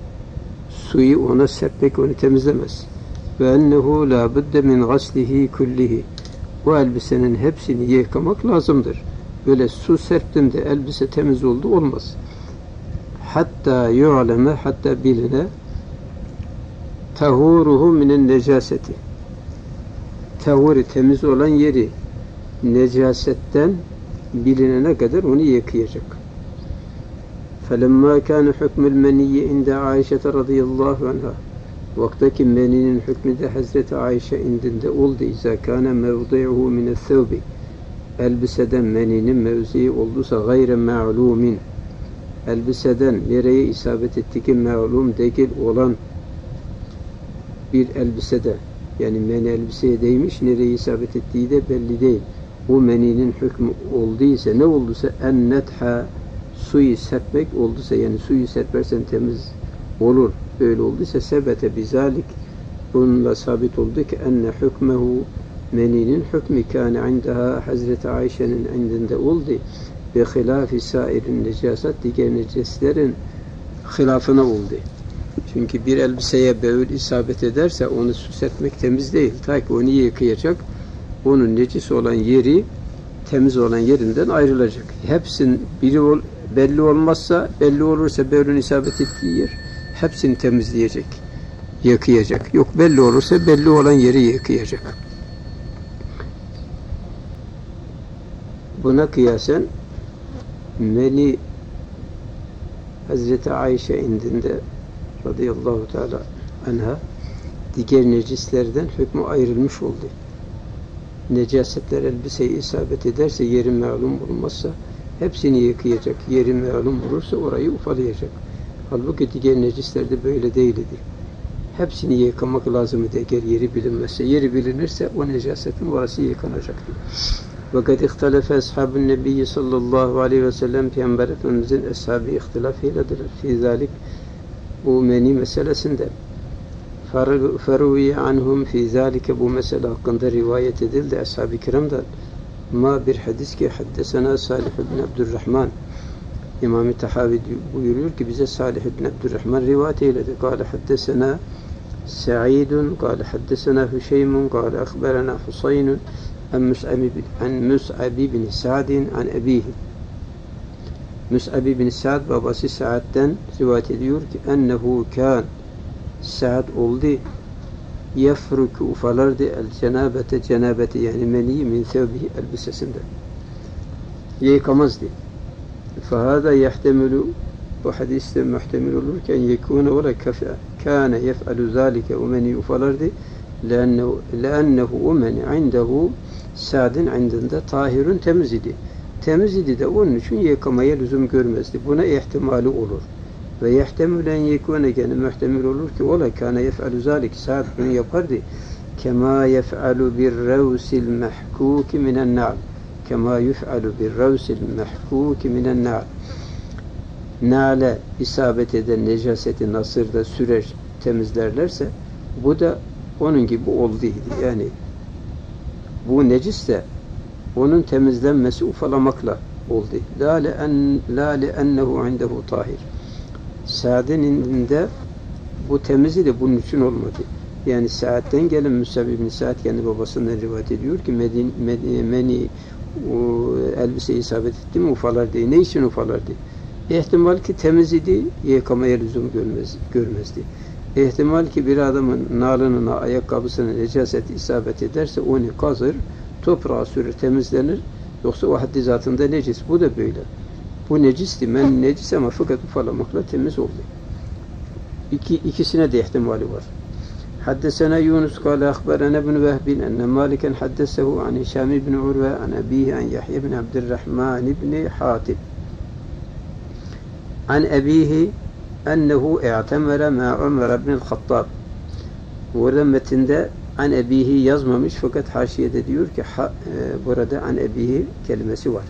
suyu ona serpmek onu temizlemez, ve ennehu la budde min gaslihi kullihi, o elbisenin hepsini yıkamak lazımdır. Böyle su serptim de elbise temiz oldu olmaz. Hatta yu'leme, hatta biline, tahuruhu minen necaseti, tahuri temiz olan yeri necasetten bilinene kadar onu yıkayacak. فَلَمَّا كَانَ حُكْمُ الْمَنِيِّ عِنْدَ عَيْشَةَ رَضِيَ اللّٰهُ عَنْهَا, vaktaki meninin hükmü de Hazreti Ayşe indinde oldu. اِذَا كَانَ مَوْضِعُهُ مِنَ الثَّوْبِ, elbiseden meninin mevzii olduysa gayre ma'lumin, elbiseden nereye isabet ettiği ma'lum değil olan bir elbisede, yani meni elbiseye değmiş, nereye isabet ettiği de belli değil. Bu meninin hükmü olduysa, ne olduysa ennetha, suyu serpmek olduysa, yani suyu serpersen temiz olur, böyle olduysa sebete bizalik, bununla sabit oldu ki enne hükmehu, meninin hükmü kâne indaha, Hazreti Ayşe'nin indinde oldu ve hilâfi sairin necasat, diğer neceslerin hilafına oldu. Çünkü bir elbiseye bevül isabet ederse onu su serpmek temiz değil. Ta ki onu yıkayacak, onun necis olan yeri temiz olan yerinden ayrılacak. Hepsinin belli olmazsa, belli olursa bevlün isabet ettiği yer hepsini temizleyecek, yıkayacak. Yok, belli olursa belli olan yeri yıkayacak. Buna kıyasen meni Hazreti Ayşe indinde radıyallahu teala anha diğer necislerden hükmü ayrılmış oldu. Necasetler elbiseye isabet ederse, yeri malum bulunmazsa hepsini yıkayacak. Yeri malum bulursa orayı ufalayacak. Halbuki diğer necislerde böyle değildi. Hepsini yıkamak lazım idi eğer yeri bilinmezse. Yeri bilinirse o necasetin orası yıkanacaktı. Fakat ihtilafe ashabın nebiyyi sallallahu aleyhi ve sellem, Peygamber Efendimizin ashabı ihtilaf eyledirler. Fi zalik, bu meni meselesinde. Feruviye anhum fi zalike, bu mesele hakkında rivayet edildi ashab-ı kiramdan. Ma bir hadis ki haddesena Salih ibn Abdurrahman, İmam-ı Tahavi buyuruyor ki bize Salih ibn Abdurrahman rivayet eyledi. Kâle haddesena Sa'idun, kâle haddesena Hüşeymun, kâle akhberena Husaynun an Mus'ab ibn Sa'din an ebihi. Mus'ab ibn Sa'd babası Sa'd'den rivayet ediyor ki ennehu kân, Sa'd oldu, yefruku ufalardı el cenabete, cenabeti yani meniyi min sevbihi, elbisesinde yıkamazdı. Fahada yahtemilu, bu hadiste muhtemel olurken yekûne ola kâne yef'alu zâlike, o meni ufalardı lennehu o meni indehu, Sa'd'in indinde tahirun, temiz idi. Temiz idi de onun için yıkamaya lüzum görmezdi. Buna ihtimali olur. Ve yehtemilen yekûne, gene muhtemel olur ki ola kâne yef'alu zâlik, Sa'd bunu yapardı. Kema yef'alu bir revsil mehkûki minen na'l, kema yuf'alu bir revsil mehkûki minen na'l. Na'le isabet eden necaseti nasırda sürer, temizlerlerse bu da onun gibi olduydu. Yani bu necis de onun temizlenmesi ufalamakla oldu. La li'ennehu indehu tahir. Sa'd'in indinde bu temizi de bunun için olmadı. Yani Sa'd'den gelen Müsab ibn Sa'd kendi babasından rivayet ediyor ki meni elbise isabet etti mi ufalardı. Ne için ufalardı? İhtimal ki temiz idi, yıkamaya lüzum görmezdi. İhtimal ki bir adamın nalınına, ayakkabısına necaset isabet ederse onu kazır, toprağa sürür, temizlenir. Yoksa o haddi zatında necis. Bu da böyle. Bu necisti. Men necis ama fakat ufalamakla temiz oldu. İkisine de ihtimali var. Haddesena Yunus kâle akberene ibn Vehbin enne Maliken haddesehu an Hişam ibn Urve an abihi an Yahya ibn Abdurrahman ibn Hatib an abihi ennehu i'temere ma Ömer ibn el-Hattab. Burada metinde an abihi yazmamış fakat haşiyede diyor ki burada an abihi kelimesi var.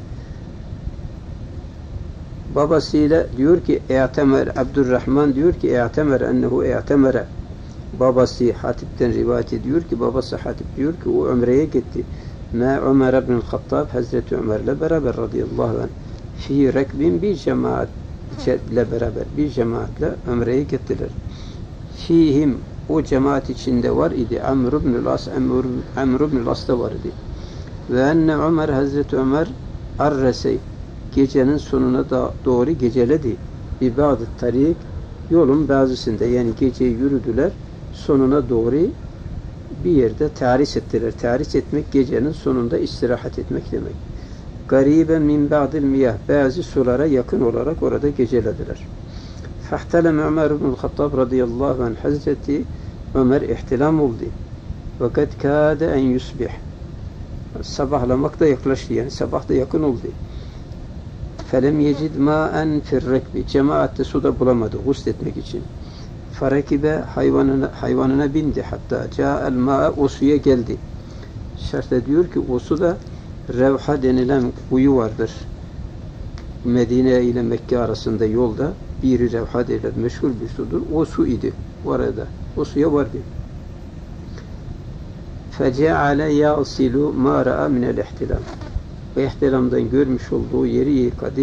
Babasıyla diyor ki i'temer Abdurrahman diyor ki i'temer ennehu i'temere. Babası Hatip'ten rivayet ediyor ki babası Hatip diyor ki o Ömre'ye gitti. Ma Ömer ibn el-Hattab Hazreti Ömer'le beraber radıyallahu anh fi rekbin bir cemaatle beraber bir cemaatle Ömre'ye gittiler. Fihim o cemaat içinde var idi. Amr ibn el-As da var idi. Ve enne Ömer Hazreti Ömer arresey gecenin sonuna da doğru geceledi. Bir bazı tarik yolun bazısında yani geceyi yürüdüler. Sonuna doğru bir yerde tahris ettiler. Tahris etmek gecenin sonunda istirahat etmek demek. Gariben min ba'dil miyah bazı sulara yakın olarak orada gecelediler. Fahtelem Ömer ibn Hattab radıyallahu anh Hazreti Ömer ihtilam oldu. Fakat kâde en yusbih. Sabahlamak da yaklaştı yani sabah da yakın oldu. Felem yecid ma'en firrekbi. Cemaatte suda bulamadı gusletmek için. Farakibe hayvanına bindi. Hatta ca'el ma'a o suya geldi. Şerhte diyor ki o suda Revha denilen kuyu vardır. Medine ile Mekke arasında yolda bir Revha denilen meşhur bir sudur. O su idi. Orada. O suya vardı. Fece'ale ya'silu ma ra'a minel ihtilam. O ihtilamdan görmüş olduğu yeri yıkadı.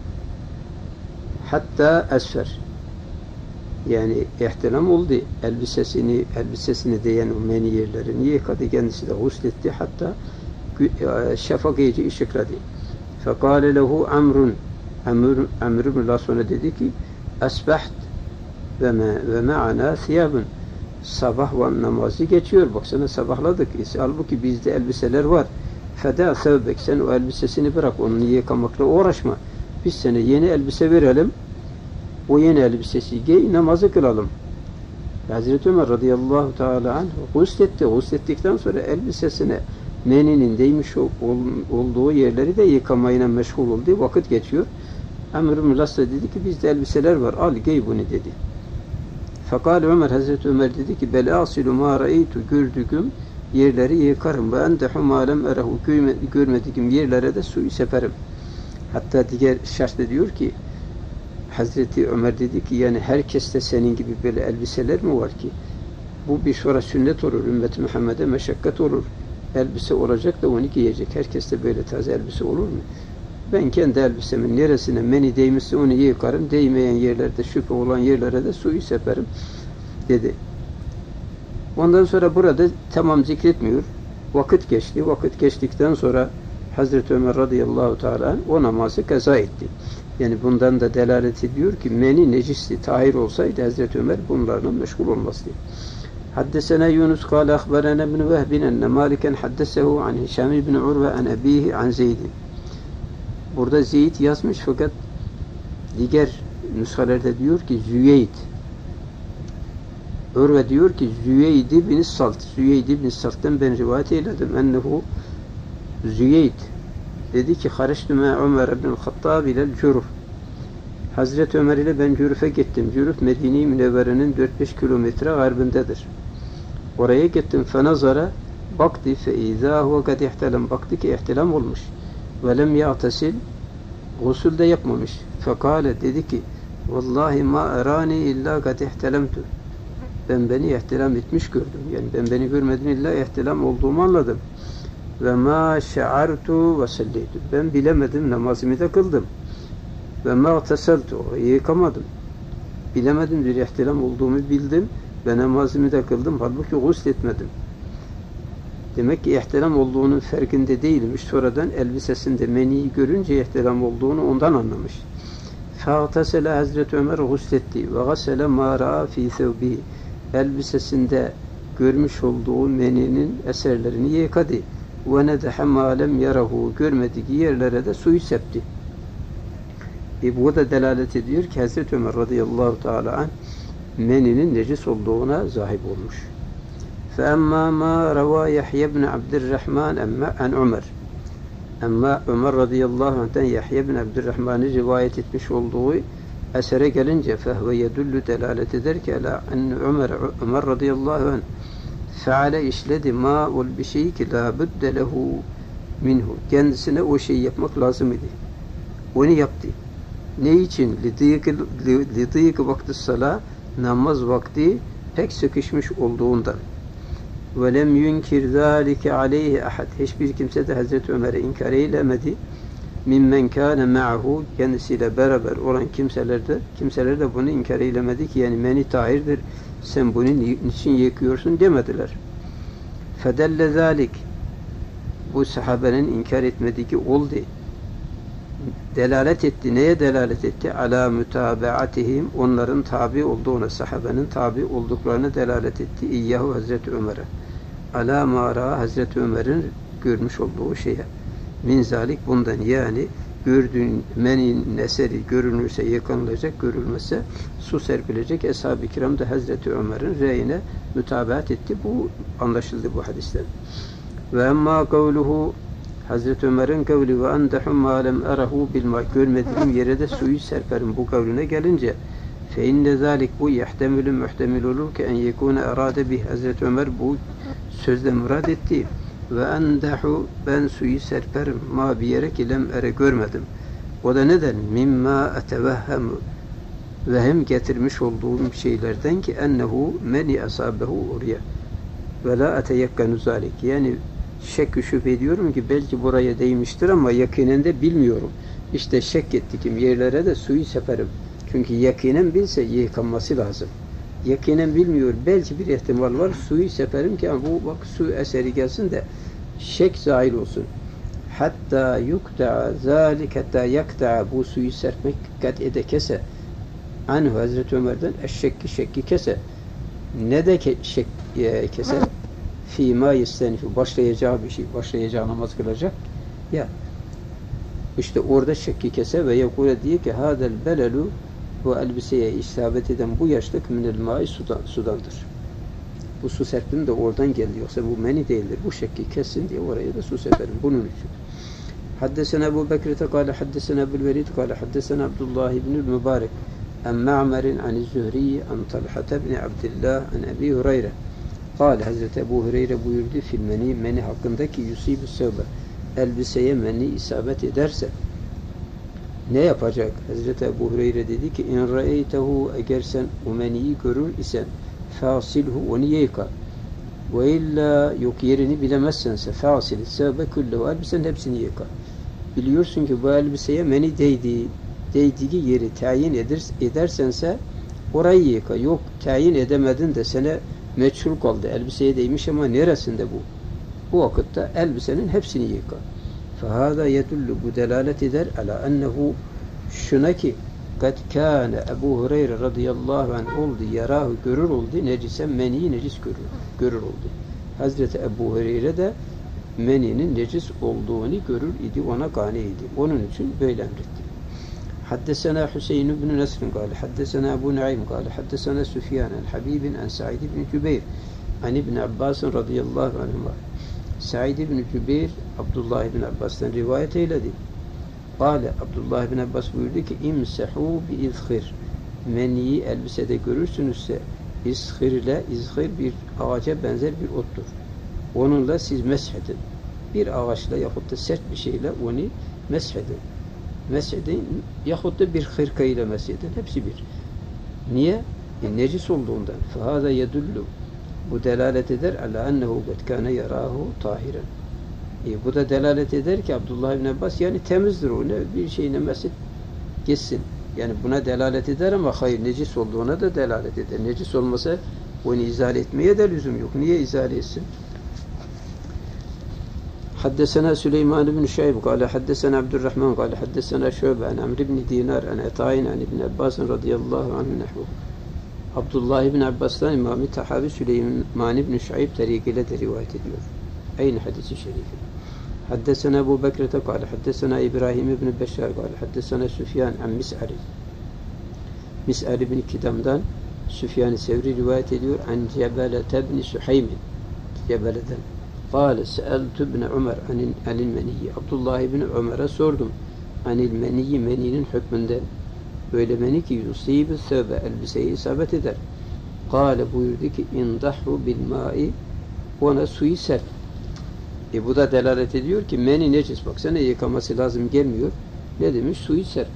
Hatta esfer. Yani ihtilam oldu. Elbisesini değen o meni yerlerini yıkadı. Kendisi de husletti. Hatta şafak iyice ışıkladı. Fekale lehu Amr ibn Allah sonra dedi ki esbaht ve ma'ana thiyabun. Sabah namazı geçiyor. Baksana sabahladık. Halbuki bizde elbiseler var. Feda sevbek. Sen o elbisesini bırak. Onu yıkamakla uğraşma. Biz sana yeni elbise verelim. O yeni elbisesi giy, namazı kılalım. Hazreti Ömer radıyallahu teala anh gusletti. Guslettikten sonra elbisesine meninin değmiş olduğu yerleri de yıkamayla meşgul oldu. Vakit geçiyor. Amr ibn Las dedi ki bizde elbiseler var. Al giy bunu dedi. Fekal Ömer Hazreti Ömer dedi ki bel asilu ma ra'aytu gördüğüm yerleri yıkarım. Ve endehu ma lem erahu görmediğim yerlere de suyu seperim. Hatta diğer şerhte diyor ki Hazreti Ömer dedi ki yani herkeste senin gibi böyle elbiseler mi var ki? Bu bir sonra sünnet olur. Ümmet-i Muhammed'e meşakkat olur. Elbise olacak da onu giyecek. Herkeste böyle taze elbise olur mu? Ben kendi elbisemin neresine meni değmişse onu yıkarım. Değmeyen yerlerde şüphe olan yerlere de suyu seperim dedi. Ondan sonra burada tamam zikretmiyor. Vakit geçti. Vakit geçtikten sonra Hazreti Ömer radıyallahu teala o namazı kaza etti. Yani bundan da delalet ediyor ki meni necisti, tahir olsaydı Hazreti Ömer bunlarla meşgul olmazdı. Haddesena Yunus kâle akberene ibn Vehbin enne Maliken haddesehu an Hişam ibn Urve an abihi an Zeydin. Burada Zeyd yazmış fakat diğer nüshelerde diyor ki Züyeyd. Urve diyor ki Züyeyd ibn Salt. Züyeyd ibn Salt'tan ben rivayet eyledim. Ennehu Züyeyd dedi ki Hareçtü me Ömer ibn el-Hattab ile Cüruf. Hazreti Ömer ile ben Cüruf'e gittim. Cüruf Medine-i Münevvere'nin 4-5 kilometre garbındadır. Oraya gittim. Fenazara baktı fe izâ huve kad ihtelem. Baktı ki ihtilam olmuş. Ve lem ya'tesil gusül de yapmamış. Fekale dedi ki vallahi ma erani illa kad ihtelemtu. Ben beni ihtilam etmiş gördüm. Yani ben beni görmedim illa ihtilam olduğumu anladım. ve ma şe'artu ve selleytu. Ben bilemedim, namazımı da kıldım. Ve ma teseltu. Yıkamadım. Bilemedim, bir ihtilam olduğumu bildim ve namazımı da kıldım. Halbuki gusletmedim. Demek ki ihtilam olduğunun farkında değilmiş. Sonradan elbisesinde meniyi görünce ihtilam olduğunu ondan anlamış. Fa'tasele Hazreti Ömer gusletti ve gasele ma ra'a fi thawbihi. Elbisesinde görmüş olduğu meninin eserlerini yıkadı. Ve nedehe ma lem yarahu. Görmediği yerlere de suyu septi. Bu da delalet ediyor ki Hazreti Ömer radıyallahu teala anh meninin necis olduğuna zahip olmuş. فَاَمَّا مَا رَوَى يَحْيَ بْنِ عَبْدِ الرَّحْمَانِ عَنْ عُمَرٍ. Ama Ömer radıyallahu anh'ten Yahya bin Abdurrahman'ı rivayet etmiş olduğu esere gelince فَهْوَ يَدُلُّ delalet eder ki اَنْ Ömer radıyallahu anh feale işledi ma ol bir şey ki la budde lehu minhu. Kendisine o şeyi yapmak lazım idi. Onu yaptı. Ne için? لِدِيكِ vakti salah, namaz vakti pek sıkışmış olduğundan. وَلَمْ يُنْكِرْ ذَٰلِكَ عَلَيْهِ أَحَدٍ. Hiçbir kimse de Hazreti Ömer'e inkar eylemedi. مِمَّنْ كَانَ مَعَهُ. Kendisiyle beraber olan kimseler de bunu inkar eylemedi ki yani meni tahirdir, sen bunu niçin yıkıyorsun demediler. فَدَلَّ ذَٰلِكَ. Bu sahabenin inkar etmediği oldu. Delalet etti. Neye delalet etti? Ala mütabeatihim. Onların tabi olduğuna, sahabenin tabi olduklarına delalet etti. İyyahu Hazreti Ömer'e. Ala mara Hazreti Ömer'in görmüş olduğu şeye. Min zalik bundan yani gördüğün menin eseri görünürse yıkanılacak, görülmezse su serpilecek. Ashab-ı kiram da Hazreti Ömer'in reyine mütabaat etti. Bu anlaşıldı bu hadisten. Ve emma kavluhu Hazreti Ömer'in kavli ve endehu ma lem erahu bilma. Görmediğim yere de suyu serperim. Bu kavline gelince fe inne zalik bu yehtemilü muhtemil olur ki en yekune erade bih. Hazreti Ömer bu sözle murad etti. Ve endehu ben suyu serperim ma bir yere ki lem ere görmedim. O da neden? Mimma etevehhemu. Vehem getirmiş olduğum şeylerden ki ennehu meni asabehu oraya. Ve la eteyekkanu zalik. Yani şek şüphe ediyorum ki belki buraya değmiştir ama yakinen de bilmiyorum. İşte şek ettiğim yerlere de suyu seperim. Çünkü yakinen bilse yıkanması lazım. Yakinen bilmiyor. Belki bir ihtimal var. Suyu seperim ki bu bak su eseri gelsin de şek zahil olsun. Hatta yukta'a zalik hatta yakta'a bu suyu serpmek kat ede kese anhu Hazreti Ömer'den şekki kese. Ne de şek keser? Fîmâ yestenifu başlayacağı bir şey, başlayacağı namaz kılacak ya işte orada şekki kese ve yekule diye ki hâdel belelu bu elbiseye isabet eden bu yaşlık minel mâi sudandır. Bu su serptim de oradan geldi yoksa bu meni değildir. Bu şekki kessin diye oraya da su seperim. Bunun için. Haddesena Ebu Bekir'te kâle haddesena Ebul Velid kâle haddesena Abdullah ibn Mübarek en Ma'mer'in an Zühri'yi an Talhate ibn Abdillah an Ebi Hureyre. Kâle Hazreti Ebu Hureyre buyurdu fil meni hakkındaki yusib-ü sevbe elbiseye meni isabet ederse ne yapacak? Hazreti Ebu Hureyre dedi ki in ra'eytehu eğer sen o meniyi görür isen fasilhu onu yıka ve illa yok yerini bilemezsense fasil sevbe kullehu elbisenin hepsini yıka. Biliyorsun ki bu elbiseye meni değdiği yeri tayin edersense orayı yıka. Yok tayin edemedin de sana meçhul kaldı. Elbiseye değmiş ama neresinde bu? Bu vakitte elbisenin hepsini yıka. فَهَذَا يَدُلُّ bu delalet eder ala ennehu şuna ki kad kâne Ebu Hureyre radıyallahu anh oldu yarahu görür oldu necisen meniyi necis görür oldu. Hazreti Ebu Hureyre de meninin necis olduğunu görür idi ona kâne idi. Onun için böyle emretti. Haddesena Hüseyin ibn Nesr قال حدثنا أبو نعيم قال حدثنا سفيان عن حبيب عن سعيد بن جبير عن ابن عباس رضي الله عنهما. Said ibn Cübeyr Abdullah ibn Abbas'tan rivayet eyledi. Kale Abdullah ibn Abbas buyurdu ki imsehu bi izhir. Meniyi elbisede görürsünüzse izhir bir ağaca benzer bir ottur. Onunla siz meshedin. Bir ağaçla yahut da sert bir şeyle onu meshedin. Meshedin yahut da bir hırka ile meshedin. Hepsi bir. Niye? Necis olduğundan. Fehâzâ yedullu. Bu delalet eder ala ennehu kad kâne yarâhu tahiren. Bu da delalet eder ki Abdullah ibn Abbas yani temizdir o. Bir şey nemesi geçsin. Yani buna delalet eder ama hayır necis olduğuna da delalet eder. Necis olmasa onu izale etmeye de lüzum yok. Niye izale etsin? حدثنا سليمان بن شعيب قال حدثنا عبد الرحمن قال حدثنا شعبة عن عمرو بن دينار عن عطاء عن ابن عباس رضي الله عنه نحوه. Abdullah ibn Abbas'tan İmam-ı Tahavi Süleyman ibn Şuayb tarikiyle de rivayet ediyor. Aynı hadisi şerifi. Haddesena Ebu Bekrete kâle haddesena İbrahim ibn Beşşar kâle haddesena Süfyan an Mis'ari. Mis'ari ibn Kidam'dan Süfyan-ı Sevri rivayet ediyor. An Cebelete ibn Süheymin. Cebele'den. Kâle se'eltü ibn Ömer anil meniyyi. Abdullah ibn Ömer'e sordum. Anil meniyyi, meninin hükmünden. Böyle meni ki yusîbü söbe, elbiseyi isabet eder. Kâle buyurdu ki indahru bil mâ'i, ona suyu serp. Bu da delalet ediyor ki meni necis. Baksana yıkaması lazım gelmiyor. Ne demiş? Suyu serp.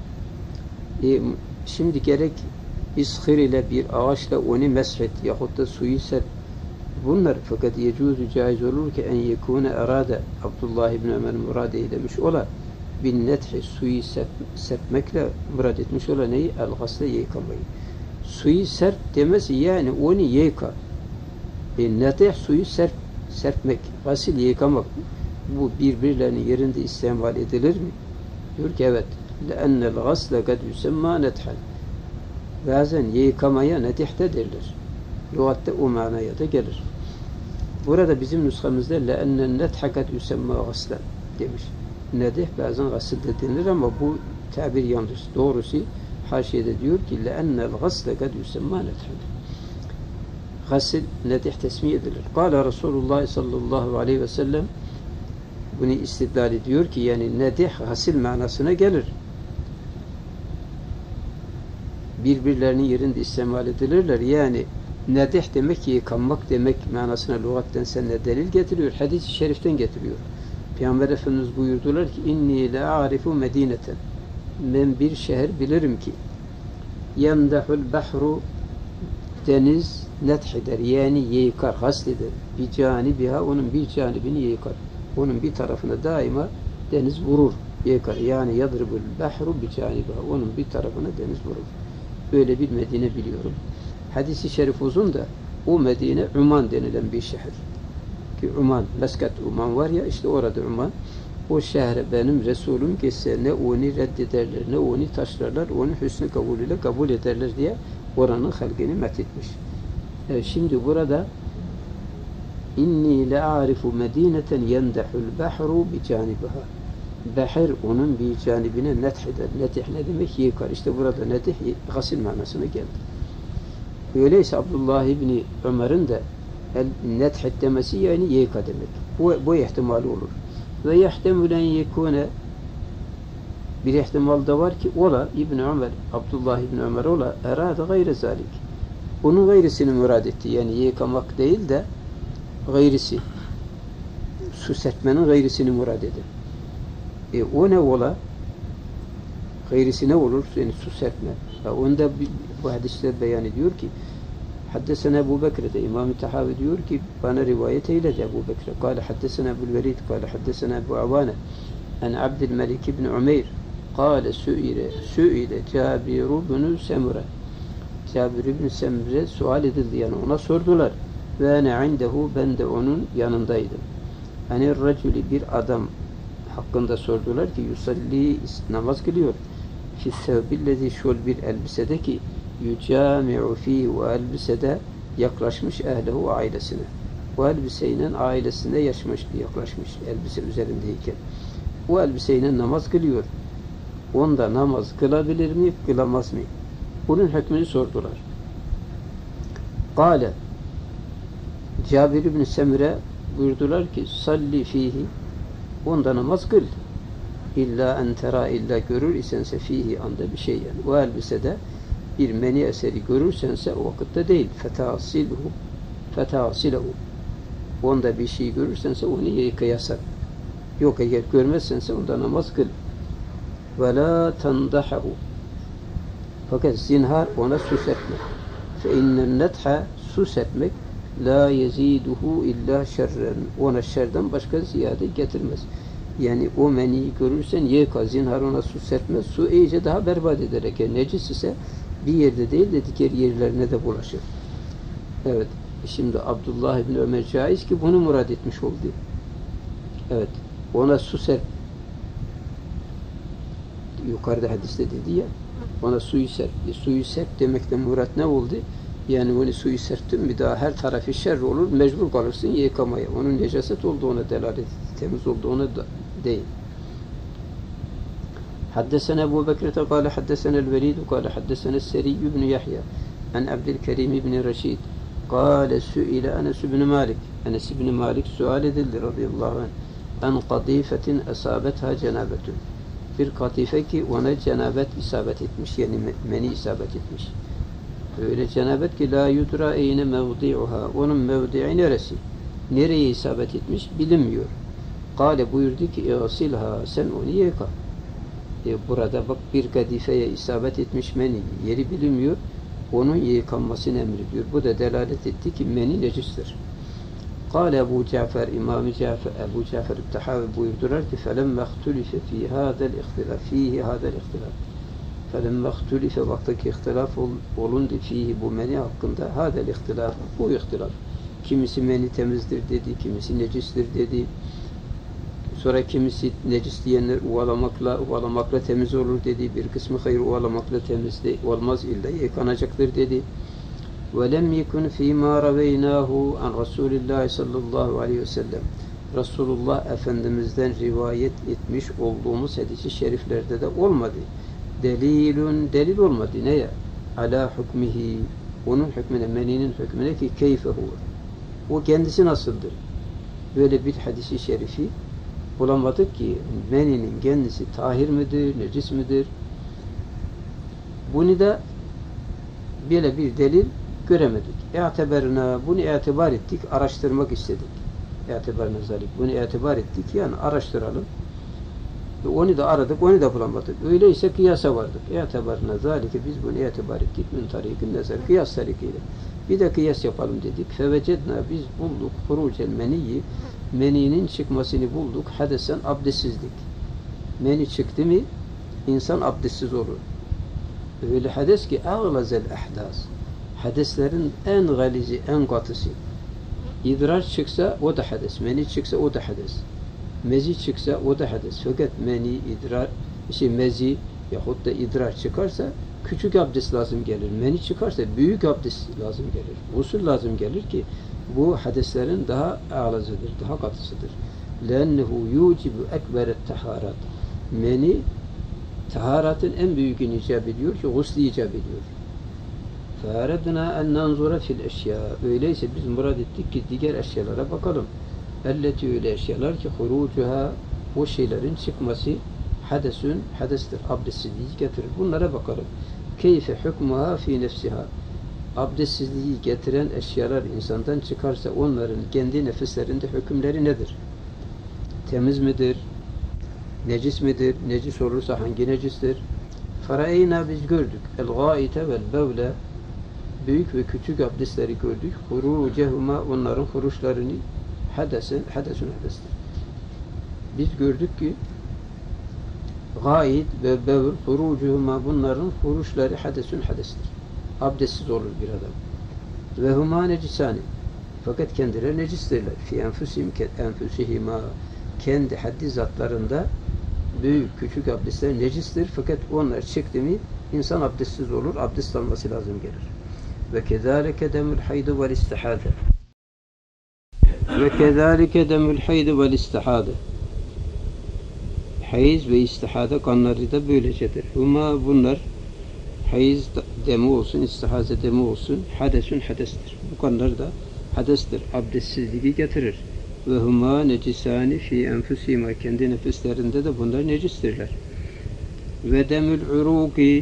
Şimdi gerek ishir ile bir ağaçla onu meshet yahut da suyu serp. Bunlar fakat yecuzu caiz olur ki en yekûne erâde Abdullah ibn Ömer murad eylemiş ola bin nethi suyu serpmekle murad etmiş ola neyi? El-gasle yıkamayı. Suyu serp demesi yani onu yıka. Netih suyu serpmek, gasil yıkamak. Bu birbirlerinin yerinde istimal edilir mi? Diyor ki evet. لَاَنَّ الْغَسْلَ قَدْ يُسَمَّا نَتْحًا. Bazen yıkamaya netih de derler. Lügatte o manaya da gelir. Burada bizim nüshamızda لَاَنَّ النَّتْحَ قَدْ يُسَمَّا غَسْلًا demiş. Nedih bazen gasil de denilir ama bu tabir yanlış. Doğrusu haşiyede diyor ki لَاَنَّ الْغَسْلَ قَدْ يُسَمَّا نَتْحًا. Gasil, nedih tesmiye edilir. Kâle Resulullah sallallahu aleyhi ve sellem bunu istidlal ediyor ki yani nedih gasil manasına gelir. Birbirlerinin yerinde istimal edilirler. Yani nedih demek ki yıkanmak demek manasına lügatten seninle delil getiriyor. Hadis-i şeriften getiriyor. Peygamber Efendimiz buyurdular ki inni la arifu medineten. Ben bir şehir bilirim ki yemdahul bahru deniz netheder yani yıkar, gasleder. Bir canibiha onun bir canibini yıkar. Onun bir tarafına daima deniz vurur, yıkar. Yani yadribul bahru bi canibiha onun bir tarafına deniz vurur. Böyle bir Medine biliyorum. Hadis-i şerif uzun da o Medine Uman denilen bir şehir. Ki Uman, Meskat Uman var ya işte orada Uman. O şehre benim Resulüm geçse ne onu reddederler, ne onu taşlarlar, onu hüsnü kabulüyle kabul ederler diye oranın halkını methetmiş. Şimdi burada inni le'arifu medineten yendehul bahru bi canibiha. Bahir onun bir canibine netheder. Netih ne demek? Yıkar. İşte burada netih gasil manasına geldi. Öyleyse Abdullah ibni Ömer'in de nethid demesi yani yıka demek. Bu ihtimali olur. Ve yehtemülen yekune bir ihtimal da var ki ola İbn Ömer, Abdullah ibn Ömer ola erade gayre zalik. Onun gayrisini murad etti. Yani yıkamak değil de gayrisi. Su serpmenin gayrisini murad eder. O ne ola? Gayrisi ne olur? Yani su serpme. Onda bu hadisler beyan ediyor ki haddesena Ebu Bekir'de İmam-ı Tahavi diyor ki bana rivayet eyledi Ebu Bekir. Kâle haddesena Ebul Velid, kâle haddesena Ebu Avane en Abdülmelik ibn Umeyr kâle sü'ile Cabiru bin Semure. Cabir ibn Semure sual edildi yani ona sordular. Ve ene indehu ben de onun yanındaydım. Hani raculi bir adam hakkında sordular ki yusalli namaz kılıyor. Fissevbillezi şol bir elbisede ki yücami'u fihi ve elbisede yaklaşmış ehlehu ailesine. O elbiseyle ailesine yaklaşmış elbise üzerindeyken. O elbiseyle namaz kılıyor. Onda namaz kılabilir mi, kılamaz mı? Bunun hükmünü sordular. Kâle Cabir ibn Semire buyurdular ki salli fihi onda namaz kıl. İlla entera illa görür isense fihi anda bir şey yani. O elbisede bir meni eseri görürsense o vakitte değil. Fetasilehu. Onda bir şey görürsense onu yıkayasın. Yok eğer görmezsense onda namaz kıl. Ve la tendahahu. Fakat zinhar ona süs etme. Fe innen netha süs etmek la yeziduhu illa şerren. Ona şerden başka ziyade getirmez. Yani o meniyi görürsen yıka, zinhar ona su serpme, su iyice daha berbat ederek. Yani necis ise bir yerde değil de diğer yerlerine de bulaşır. Evet. Şimdi Abdullah ibn Ömer caiz ki bunu murad etmiş oldu. Evet. Ona su serp. Yukarıda hadiste dedi ya, ona suyu serp. Suyu serp demekten murat ne oldu? Yani onu suyu serptin bir daha her tarafı şer olur, mecbur kalırsın yıkamaya. Onun necaset olduğuna delalet, temiz olduğuna da değil. Haddesene Ebu Bekrete kâle haddesene el-Velid kâle haddesene es-Seriyy ibn Yahya an Abdülkerim ibn Reşid kâle sü'ile Enes ibn Malik. Enes ibn Malik sual edildi radıyallahu anh en kadîfetin esâbetha cenabetun. Bir katife ki ona cenabet isabet etmiş, yani meni isabet etmiş. Öyle cenabet ki la yudra eyne mevdi'uha. Onun mevdi'i neresi? Nereye isabet etmiş? Bilinmiyor. Kale buyurdu ki "İğsilha, sen onu yıka." Burada bak bir kadifeye isabet etmiş meni. Yeri bilinmiyor. Onun yıkanmasını emrediyor. Bu da delalet etti ki meni necistir. Kale Ebu Cafer, İmam-ı Cafer, Ebu Cafer İbtihavi buyurdular ki فَلَمَّ اخْتُلِفَ ف۪ي هَذَا الْاِخْتِلَافِ ف۪يهِ هَذَا الْاِخْتِلَافِ فَلَمَّ اخْتُلِفَ vaktaki ihtilaf olundu fihi bu meni hakkında هَذَا الْاِخْتِلَافِ bu ihtilaf. Kimisi meni temizdir dedi, kimisi necistir dedi. Sonra kimisi necis diyenler uvalamakla temiz olur dedi. Bir kısmı hayır uvalamakla temiz olmaz illa yıkanacaktır dedi. وَلَمْ يَكُنْ ف۪ي مَا رَوَيْنَاهُ عَنْ رَسُولِ اللّٰهِ sallallahu aleyhi ve sellem. Resulullah Efendimiz'den rivayet etmiş olduğumuz hadis-i şeriflerde de olmadı. Delil olmadı. Neye? Ala hukmihi. Onun hükmüne, meninin hükmüne ki keyfe huve. O kendisi nasıldır? Böyle bir hadis-i şerifi bulamadık ki meninin kendisi tahir midir, necis midir? Bunu da böyle bir delil göremedik. Bunu itibar ettik, araştırmak istedik. Bunu itibar ettik, yani araştıralım. Onu da aradık, onu da bulamadık. Öyleyse kıyasa vardık. İtibarına zalike biz bunu itibar ettik. Min tarikin nezer, kıyas tarikiyle. Bir de kıyas yapalım dedik. Fevecedna biz bulduk hurucel meniyyi, meninin çıkmasını bulduk. Hadesen abdestsizlik. Meni çıktı mı insan abdestsiz olur. Öyle hades ki ağlazel ahdas. Hadeslerin en galizi, en katısı. İdrar çıksa o da hades. Meni çıksa o da hades. Mezi çıksa o da hades. Fakat meni, idrar, mezi yahut da idrar çıkarsa küçük abdest lazım gelir. Meni çıkarsa büyük abdest lazım gelir. Usul lazım gelir ki bu hadeslerin daha ağlazıdır, daha katısıdır. لَاَنَّهُ يُوْجِبُ اَكْبَرَ التَّحَارَاتِ. Meni taharatın en büyüğünü icap ediyor ki gusli icap ediyor. فَاَرَدْنَا اَنْ نَنْظُرَ فِي الْاَشْيَاءِ. Öyleyse biz murad ettik ki diğer eşyalara bakalım. اَلَّتِي öyle eşyalar ki hurucuha, o şeylerin çıkması hadestir, abdestsizliği getirir. Bunlara bakalım. Keyfe hukmuha fi nefsiha. Abdestsizliği getiren eşyalar insandan çıkarsa onların kendi nefislerinde hükümleri nedir? Temiz midir? Necis midir? Necis olursa hangi necistir? Farayna biz gördük. El-gâite vel-bevle, büyük ve küçük abdestleri gördük. Hurucehuma, onların huruşlarını hadesün hadestir. Biz gördük ki gâit ve bevl hurucuhuma, bunların huruşları hadestir. Abdestsiz olur bir adam. Ve huma necisani. Fakat kendileri necistirler. Fi enfusihima, kendi haddi zatlarında büyük küçük abdestler necistir. Fakat onlar çıktı mı insan abdestsiz olur. Abdest alması lazım gelir. Ve kezalike demül haydu vel istihade. Ve kezalike demül haydu vel istihade. Hayız ve istihade kanları da böylecedir. Huma bunlar hayız demi olsun, istihaze demi olsun, hadestir. Bu kanlar da hadestir. Abdestsizliği getirir. Ve huma necisani fi enfusihima, kendi nefislerinde de bunlar necistirler. Ve demül uruki,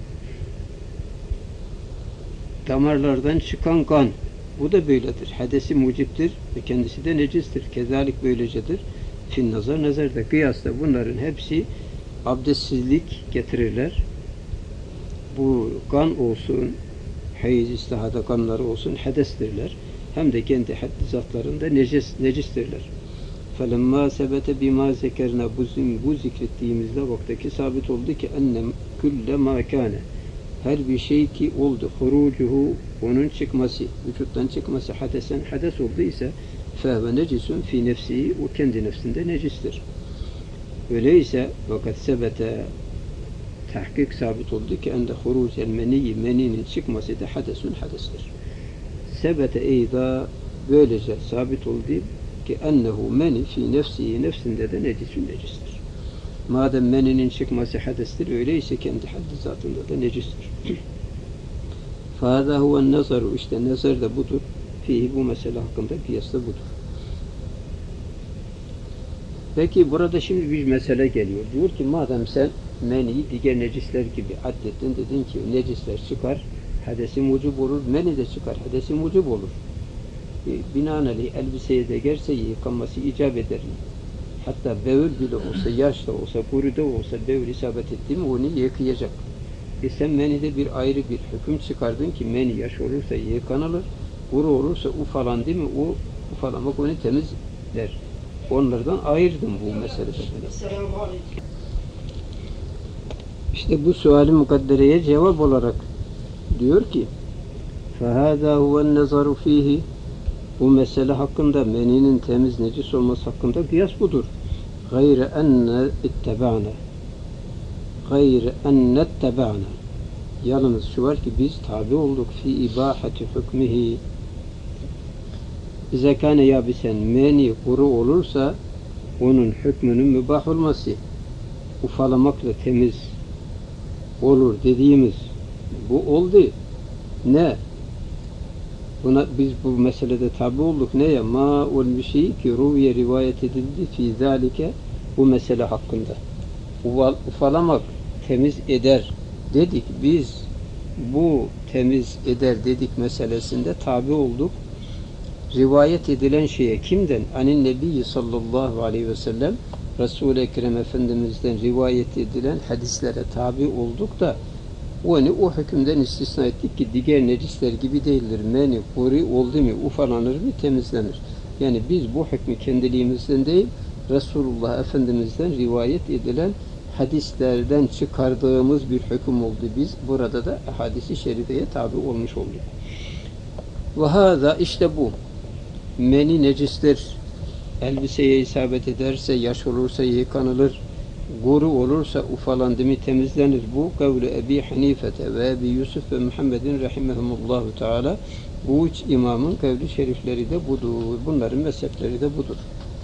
damarlardan çıkan kan, bu da böyledir. Hadesi muciptir ve kendisi de necistir. Kezalik böylecedir. Fin nazarda, kıyasla bunların hepsi abdestsizlik getirirler. Bu kan olsun, hayız istihada kanları olsun hadestirler. hem de kendi haddi zatlarında necistirler. فَلَمَّا سَبَتَ بِمَا زَكَرْنَا bu zikrettiğimizde vaktaki sabit oldu ki ennem külle mâ kâne her bir şey ki oldu hurucuhu onun çıkması, vücuttan çıkması hadesen hades olduysa fehve necisun fi nefsihi o kendi nefsinde necistir. Öyleyse vakat sebete tahkik sabit oldu ki ende hurucel meniyyi meninin çıkması da hadesun hadestir. Sebete eyda böylece sabit oldu ki ennehu meni fi nefsihi nefsinde de necistir. Madem meninin çıkması hadestir öyleyse kendi haddi zatında da necistir. Fâzâ huven nazaru işte nazar da budur. Fihi bu mesele hakkında kıyas da budur. Peki burada şimdi bir mesele geliyor. Diyor ki madem sen meniyi diğer necisler gibi addettin dedin ki necisler çıkar hadesi mucub olur. Meni de çıkar hadesi mucub olur. Binaenaleyh elbiseye de gerse yıkanması icap eder. Hatta bevül bile olsa, yaş da olsa, kuru da olsa bevül isabet etti mi onu yıkayacak. Sen menide bir ayrı bir hüküm çıkardın ki meni yaş olursa yıkanılır, kuru olursa ufalandı mı o ufalamak onu temizler. Onlardan ayırdım bu meselede. İşte bu suali mukaddereye cevap olarak diyor ki فَهَذَا هُوَ النَّظَرُ ف۪يهِ bu mesele hakkında meninin temiz necis olması hakkında kıyas budur. Gayre enne ittebe'na yalnız şu var ki biz tabi olduk fi ibahati hükmihi zekâne yabisen meni kuru olursa onun hükmünün mübah olması ufalamakla temiz olur dediğimiz bu oldu. Ne? Buna biz bu meselede tabi olduk. Neye? Ma olmuş şey ki ruviye rivayet edildi fi zalike bu mesele hakkında. Ufalamak temiz eder dedik. Biz bu temiz eder dedik meselesinde tabi olduk. Rivayet edilen şeye kimden? Anin Nebi sallallahu aleyhi ve sellem Resul-i Ekrem Efendimiz'den rivayet edilen hadislere tabi olduk da onu o hükümden istisna ettik ki diğer necisler gibi değildir. Meni, kuru oldu mu, ufalanır mı, temizlenir. Yani biz bu hükmü kendiliğimizden değil, Resulullah Efendimiz'den rivayet edilen hadislerden çıkardığımız bir hüküm oldu. Biz burada da hadis-i şerifeye tabi olmuş olduk. Ve hâzâ işte bu. Meni necistir. Elbiseye isabet ederse, yaş olursa yıkanılır. Kuru olursa ufalandı mı temizlenir. Bu kavlu Ebi Hanifete ve Ebi Yusuf ve Muhammedin rahimehumullahu teala bu üç imamın kavli şerifleri de budur. Bunların mezhepleri de budur.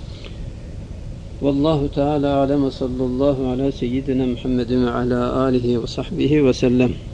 Vallahu teala alem ve sallallahu ala seyyidina Muhammedin ve ala alihi ve sahbihi ve sellem.